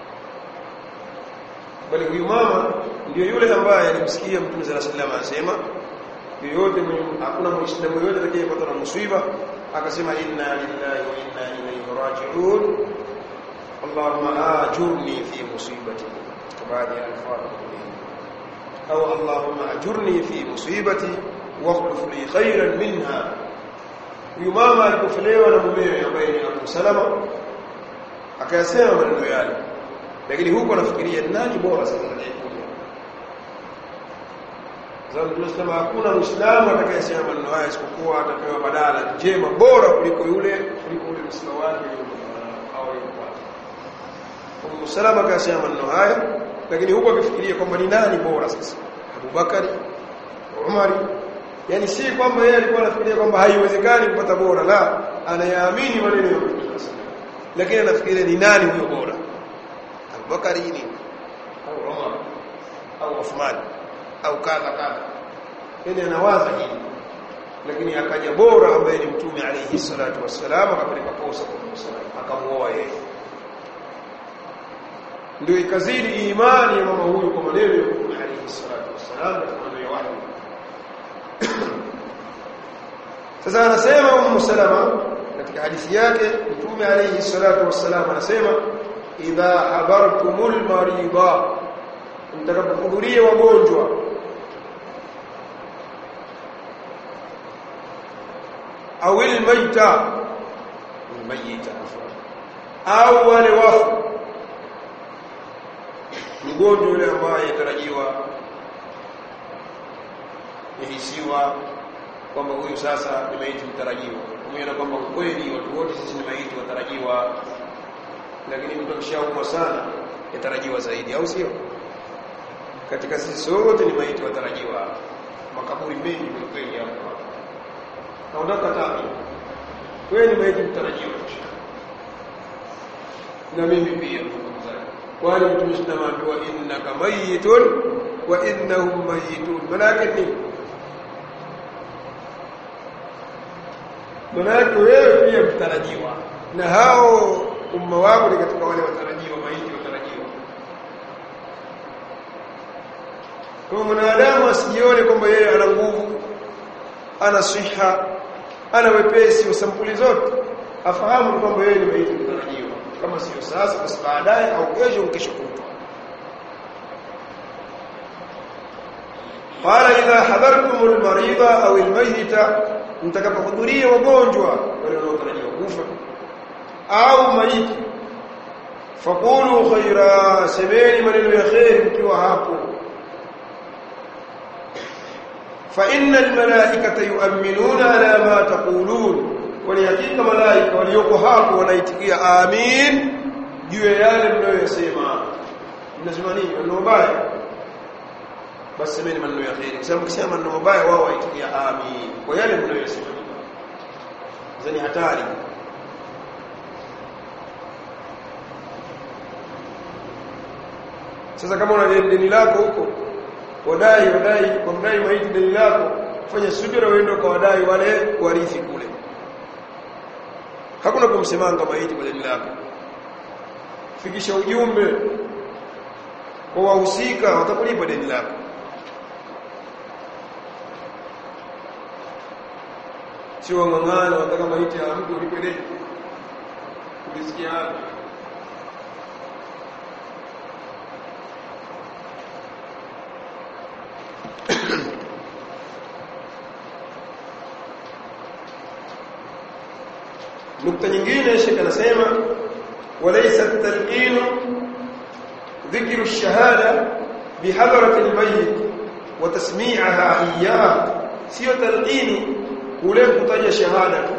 Bali huyu mama ndio yule ambaye alimsikia Mtume sallallahu alaihi wasallam anasema yote hakuna muislamu yote atakayepata na musiba akasema inna lillahi wa inna ilayhi raji'un Allahumma ajurni fi musibati baada ya al-fatih au Allahumma ajurni fi musibati wakhluf li khayran minha. Huyu mama alipofelewa na mumewe ambaye ni Abu Salama akayasema maneno yale, lakini huko anafikiria nani bora sasa atakayekuja. Sababu tunasema hakuna Muislamu atakayesema maneno haya isipokuwa atapewa badala njema bora kuliko yule kuliko yule Muislamu wake au yule. Umm Salama akasema maneno haya, lakini huko akifikiria kwamba ni nani bora sasa, Abu Bakari, Umar. Yani si kwamba yeye alikuwa anafikiria kwamba haiwezekani kupata bora, la, anayaamini maneno ya Mtume sallallahu, lakini anafikiria ni nani huyo bora, Abu Bakari ni au Umar au Uthman au kadha kadha. Yeye anawaza hili, lakini akaja bora ambaye ni Mtume alayhi salatu wassalam, akapeleka posa kwa Musa akamuoa yeye. Ndio ikazidi imani ya mama huyu kwa maneno ya Mtume alayhi salatu wassalam na maneno ya wahi. Sasa anasema Ummu Salama katika hadithi yake, Mtume alayhi salatu wassalam anasema idha habartumul marida, mtakapohudhuria wagonjwa, au almayta, almayta au wale wafu, mgonjwa yule ambaye yatarajiwa yahisiwa kwamba huyu sasa ni maiti mtarajiwa, pamoja na kwamba kweli watu wote sisi ni maiti watarajiwa, lakini mtu akishaumwa sana yatarajiwa zaidi, au sio? Katika sisi sote ni maiti watarajiwa, makaburi mengi kwa kweli hapa. Naondoka tani, wewe ni maiti mtarajiwa, na mimi pia. Kwani Mtume tunamwambia innaka mayitun wa innahum mayitun, maana ni maana wewe pia mtarajiwa na hao umma wako ni katika wale watarajiwa, maiti watarajiwa. Kwa mwanadamu asijione kwamba yeye ana nguvu, ana siha, ana wepesi wa sampuli zote, afahamu kwamba yeye ni maiti mtarajiwa, kama sio sasa basi baadaye au kesho kesho kutwa. Qala idha hadartumul marida au almayta, mtakapohudhuria wagonjwa wale wanaotarajiwa kufa au maiti, faqulu khaira, semeni maneno ya khair mkiwa hapo. Fa innal malaikata yu'minuna ala ma taqulun, kwani hakika malaika walioko hapo wanaitikia amin juu ya yale mnayosema. Mnasema nini? Ndio baya. basi semeni maneno ya kheri, kwa sababu kisema maneno mabaya wao waitikia amin kwa yale mnayosema. Zani hatari. Sasa kama una deni lako huko, wadai wadai kwa mdai maiti deni lako, fanya subira uende kwa wadai wale warithi kule. Hakuna kumsemanga maiti kwa deni lako. Fikisha ujumbe kwa wahusika, watakulipa deni lako. Sio ngangana wataka maiti ya mtu ulipe deni. Ulisikia hapo? Nukta nyingine Sheikh anasema walaysa at-talqin dhikru ash-shahada bihadrati al-mayyit wa tasmi'aha iyyah, sio talqini ule kutaja shahada tu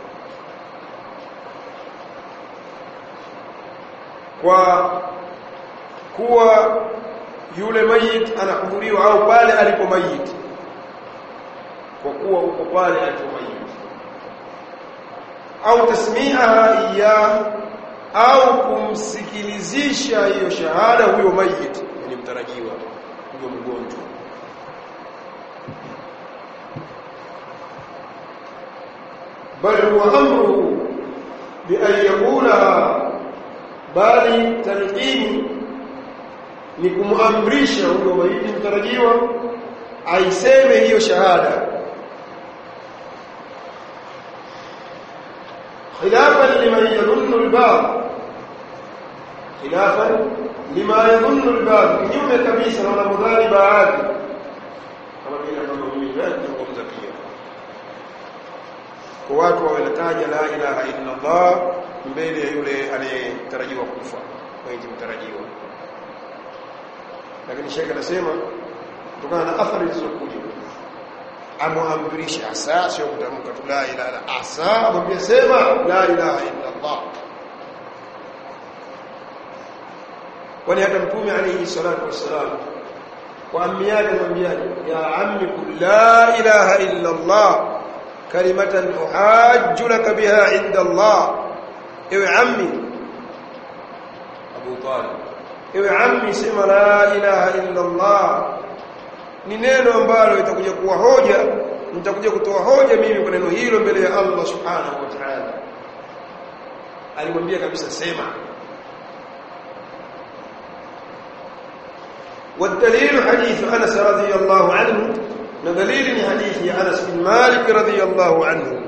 kwa kuwa yule mayit anahudhuriwa au pale alipo mayit, kwa kuwa uko pale alipo mayit, au tasmi'aha iya, au kumsikilizisha hiyo shahada huyo mayit, ni mtarajiwa huyo mgonjwa. bal huwa amru bi an yaqula, bali talqini ni kumuamrisha huyo mayit mtarajiwa aiseme hiyo shahada, خلافا لمن يظن البعض خلافا لما يظن البعض kinyume kabisa na mudhani baadhi, kama vile kama mimi nazungumza pia kwa watu wanataja la ilaha illa Allah mbele ya yule anayetarajiwa kufa, mwenye mtarajiwa. Lakini Sheikh anasema kutokana na athari zilizokuja amuamrisha asa, sio kutamka tu la ilaha illa asa, amwambia sema la ilaha illa Allah. Kwani hata Mtume alayhi salatu wassalam kwa ammi yake anamwambia ya ammi kul la ilaha illa Allah kalimatan uhajju laka biha inda Allah, ewe ammi Abu Talib, ewe ammi sema la ilaha illa Allah, ni neno ambalo itakuja kuwa hoja, nitakuja kutoa hoja mimi kwa neno hilo mbele ya Allah subhanahu wa ta'ala. Alimwambia kabisa sema. والدليل حديث أنس رضي الله عنه، ودليل حديث أنس بن مالك رضي الله عنه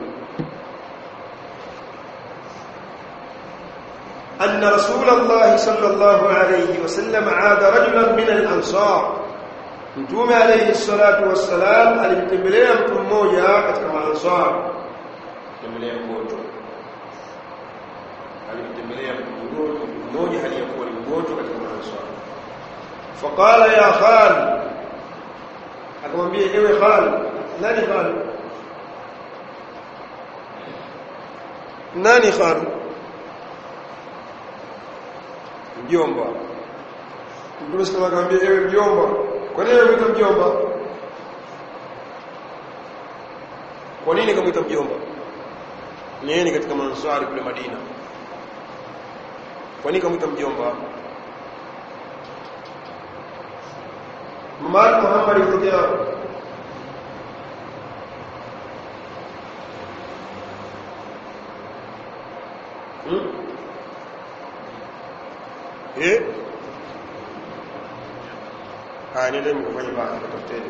أن رسول الله صلى الله عليه وسلم عاد رجلا من الأنصار. Mtume alayhi salatu wassalam alimtembelea mtu mmoja katika Ansar, tembelea mgonjwa, alimtembelea mgonjwa mmoja aliyekuwa ni mgonjwa katika Ansar. Faqala ya Khal, akamwambia ewe Khal. Nani Khal? Nani Khal? Mjomba. Mtume sema akamwambia ewe mjomba. Kwa nini akamwita mjomba? Kwa nini akamwita mjomba? Ni yeye katika Ansari kule Madina. Kwa nini akamwita mjomba? Mama Muhammad alikuja hmm? Eh? Ah, nende mkufanye basi tafuteni.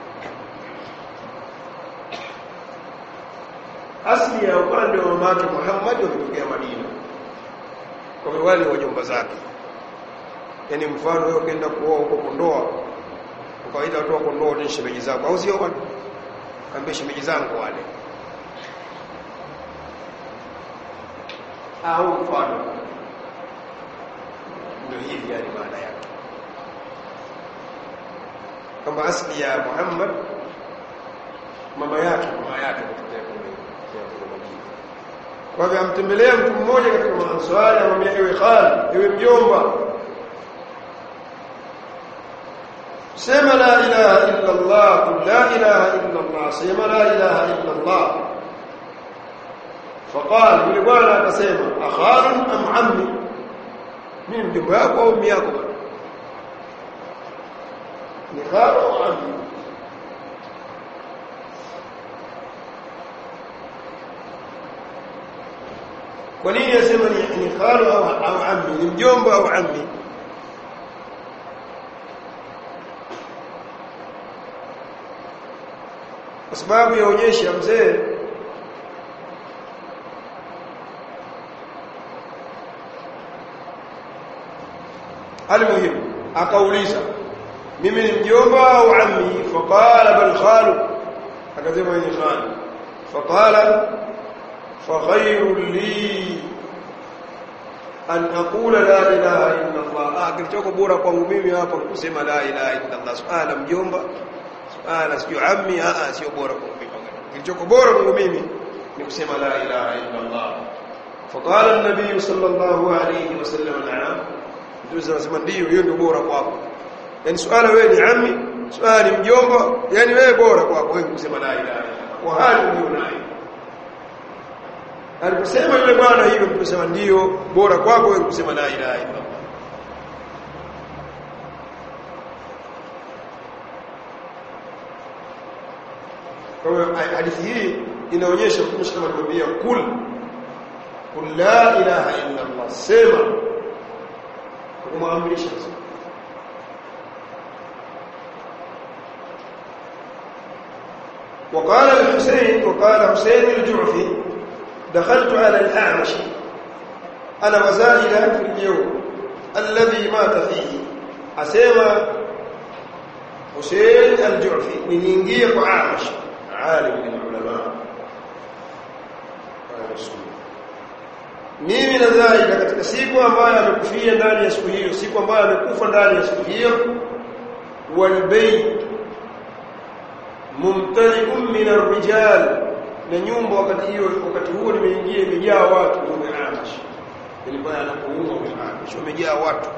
Asli ya upande wa mama Muhammad walikuja Madina kwa wale wajomba zake. Yaani mfano wewe ukienda kuoa huko Kondoa, ukawaita watu wa Kondoa ni shemeji zako, au sio bwana? Kaambia shemeji zangu wale. Au mfano ndio hivi yani maana yake. Kama asli ya Muhammad mama yake mama yake kutoka kule Madina. Kwa hivyo amtembelea mtu mmoja katika Ansari, amwambia ewe Khal, ewe mjomba, sema la ilaha illa Allah, la ilaha illa Allah, sema la ilaha illa Allah. Faqala, yule bwana akasema, akhalun am ammi, mimi mjomba wako au mimi yako? Ni khalu au ammi? Kwa nini yasema ni, ni khalu au, au ammi? Ni mjomba au ammi? Kwa sababu yaonyesha mzee alimuhimu akauliza mimi ni mjomba au ammi? Faqala bal khalu, akasema ni khalu. Faqala fa khayru li an aqula la ilaha illa Allah, akilichoko bora kwangu mimi hapa kusema la ilaha illa Allah. Suala mjomba, suala sio ammi, a sio bora kwangu mimi. Kilichoko bora kwangu mimi ni kusema la ilaha illa Allah. Faqala an-nabiy sallallahu alayhi wasallam na'am, ndio anasema ndio, hiyo ndio bora kwako. Yani suala wewe ni ammi, suala ni mjomba, yani wewe bora kwako wewe kusema la ilaha illa Allah. Kwa hali ndio nayo aliposema yule bwana hivyo, kusema ndio bora kwako wewe kusema la ilaha illa Allah. Kwa hiyo hadithi hii inaonyesha Mtume kama alimwambia kul kul la ilaha illa Allah, sema, kumwamrisha. وقال الحسين وقال حسين الجعفي دخلت على الأعمش أنا وزائل في اليوم الذي مات فيه. أسمى حسين الجعفي من ينجيق أعمش عالم من العلماء mimi nadhani katika siku ambayo amekufia ndani ya siku hiyo, siku ambayo amekufa ndani ya siku hiyo, walbayt mumtali'un min ar-rijal, na nyumba wakati hiyo wakati huo nimeingia imejaa watu. Umeamash ilikuwa anapouma umeamash umejaa watu,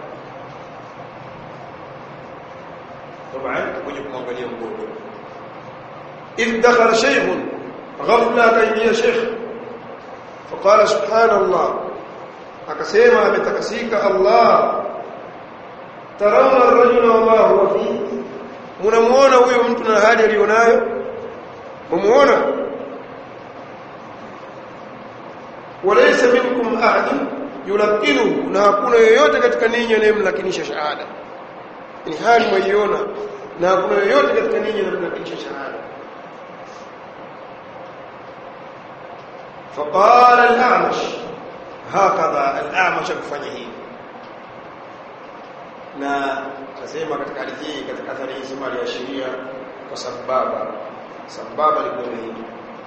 طبعا kwenye kumwangalia mgonjwa. idh dakhala shaykhun, ghafla kaingia sheikh, faqala subhanallah, akasema ametakasika Allah, tarawna ar-rajula wa ma huwa fi, mnamuona huyo mtu na hali alionayo, mumuona. Walaysa minkum ahadun yulaqinu, na hakuna yoyote katika ninyi anayemlakinisha shahada. Ni hali mwiona, na hakuna yoyote katika ninyi anayemlakinisha shahada. فقال الأعمش هكذا، الأعمش kufanya hivi. Na nasema katika hadithi hii, katika athari hii sema aliashiria kwa sababa, sababa ni kwa nini.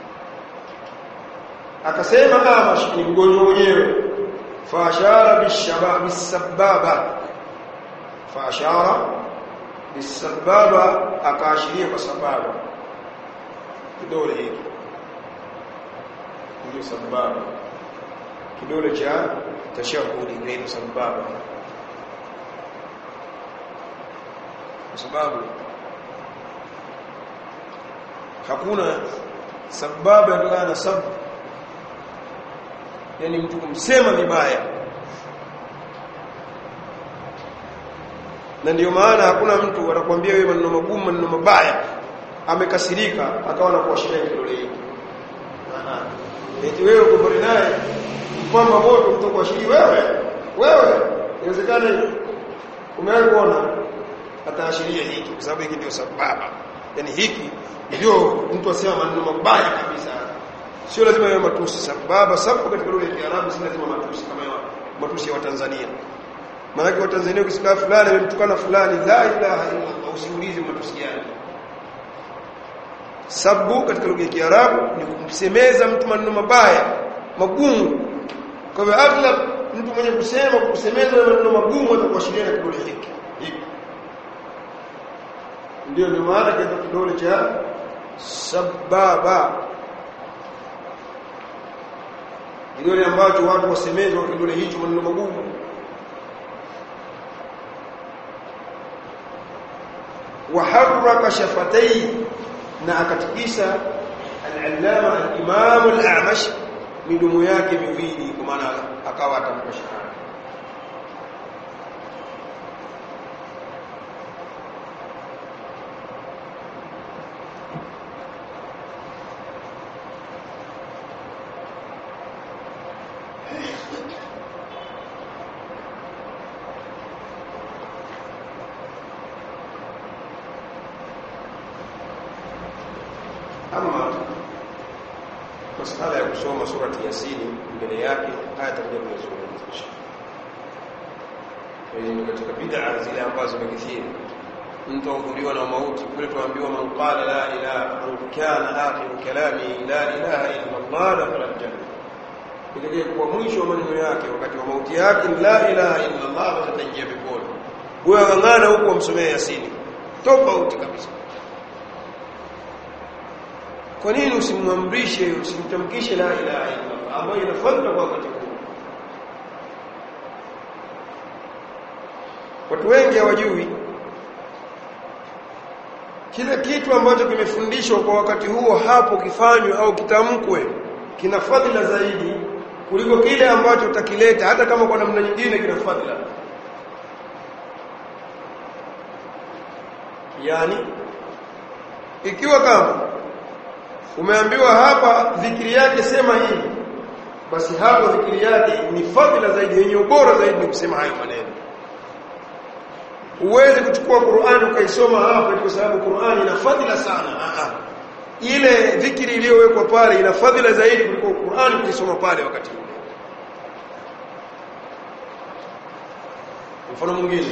Akasema Amash ni mgonjwa mwenyewe, fa ashara bishabab bisababa, fa ashara bisababa, akaashiria kwa sababu kidole hiki ndio sababu, kidole cha tashahudi ndio sababu, kwa sababu hakuna sababu ya na sababu, yani mtu kumsema vibaya. Na ndio maana hakuna mtu anakuambia wewe maneno magumu, maneno mabaya, amekasirika akawa anakuashiria kidole hiki. Eti wewe uko naye kwamba moto kutokuashiria wewe, wewe inawezekana hiyo umewahi kuona ataashiria hiki, kwa sababu hiki ndio sababu. Yani hiki ndio mtu asema maneno mabaya kabisa, sio lazima yawe matusi. Sababu sababu katika lugha ya Kiarabu si lazima matusi kama yawa matusi ya Watanzania. Maana kwa Tanzania ukisikia fulani amemtukana fulani, la ilaha illa Allah, usiulize matusi yake. Sababu katika lugha ya Kiarabu ni kumsemeza mtu maneno mabaya magumu. Kwa hivyo aghlag mtu mwenye kusema kusemeza maneno magumu atakuashiria na kidole hiki hiki. Ndio ndio maana katika kidole cha sababa, kidole ambacho watu wasemezwa kidole hicho maneno magumu. wa harraka shafatayhi, na akatikisa al-allama al-imam al-a'mash midomo yake miwili, kwa maana akawa atamka shahada. Ama masala ya kusoma surati Yasin mbele yake haya takuja kuzungumzia. Hizi ni katika bid'a zile ambazo zimekithiri. Mtu ahudhuriwa na mauti, kule tuambiwa man qala la ilaha man kana akhiru kalami la ilaha illa Allah dakhala al-janna. Ile kwa mwisho wa maneno yake wakati wa mauti yake la ilaha illa Allah, basi ataingia peponi. Wewe ngangana huko umsomee Yasin, tofauti kabisa. Kwa nini usimwamrishe, usimtamkishe la ilaha illa Allah ambayo inafuata kwa wakati huu? Watu wengi hawajui kila kitu ambacho kimefundishwa kwa wakati huo hapo kifanywe au kitamkwe kina fadhila zaidi kuliko kile ambacho utakileta, hata kama kwa namna nyingine kina fadhila. Yani ikiwa kama umeambiwa hapa dhikri yake sema hivi, basi hapo dhikri yake ni fadhila zaidi, yenye ubora zaidi ni kusema hayo maneno. Uweze kuchukua Qur'an ukaisoma hapo kwa sababu Qur'an ina fadhila sana. Ah ah. Ile dhikri iliyowekwa pale ina fadhila zaidi kuliko Qur'an ukisoma pale wakati ule. Mfano mwingine,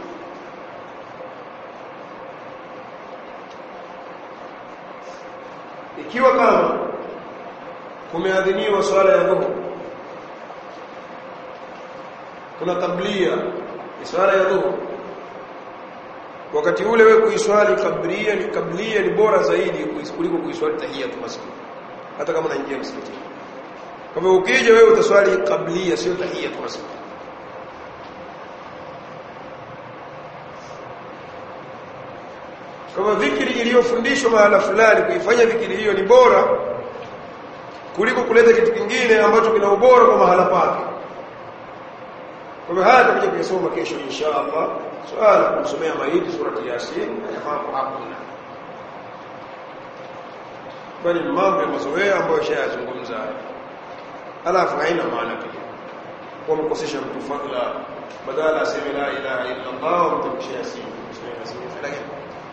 ikiwa kama kumeadhiniwa swala ya dhuhur, kuna tablia swala ya dhuhur, wakati ule wewe kuiswali kablia ni kablia ni bora zaidi kuliko kuiswali tahiyatu masjid, hata kama unaingia msikitini. Kama ukija wewe utaswali kablia, sio tahiyatu masjid. Kama dhikri iliyofundishwa mahala fulani, kuifanya dhikri hiyo ni bora kuliko kuleta kitu kingine ambacho kina ubora kwa mahala pake. Kwa hivyo haya tutakuja kusoma kesho inshallah. Swala kusomea maiti surati Yasin hapo hakuna, bali mambo ya mazoea ambayo shayazungumza, alafu haina maana pia kwa mkosesha mtu fadhila, badala aseme la ilaha illa Allah mtamshia Yasin kusomea Yasin. Lakini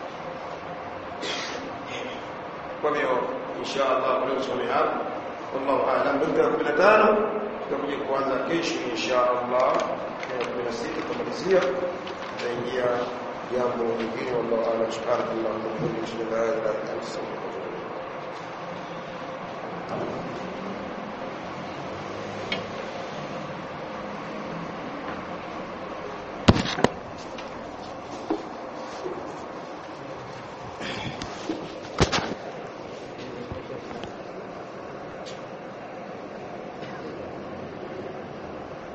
kwa hiyo inshallah leo tusome hapo, wallahu a'lam. Ndio kumi na tano tutakuja kuanza kesho inshallah, na kumi na sita tutamalizia taingia jambo lingine. Wallahu a'lam. Subhanallah wa bihamdihi, la ilaha illa anta, astaghfiruka.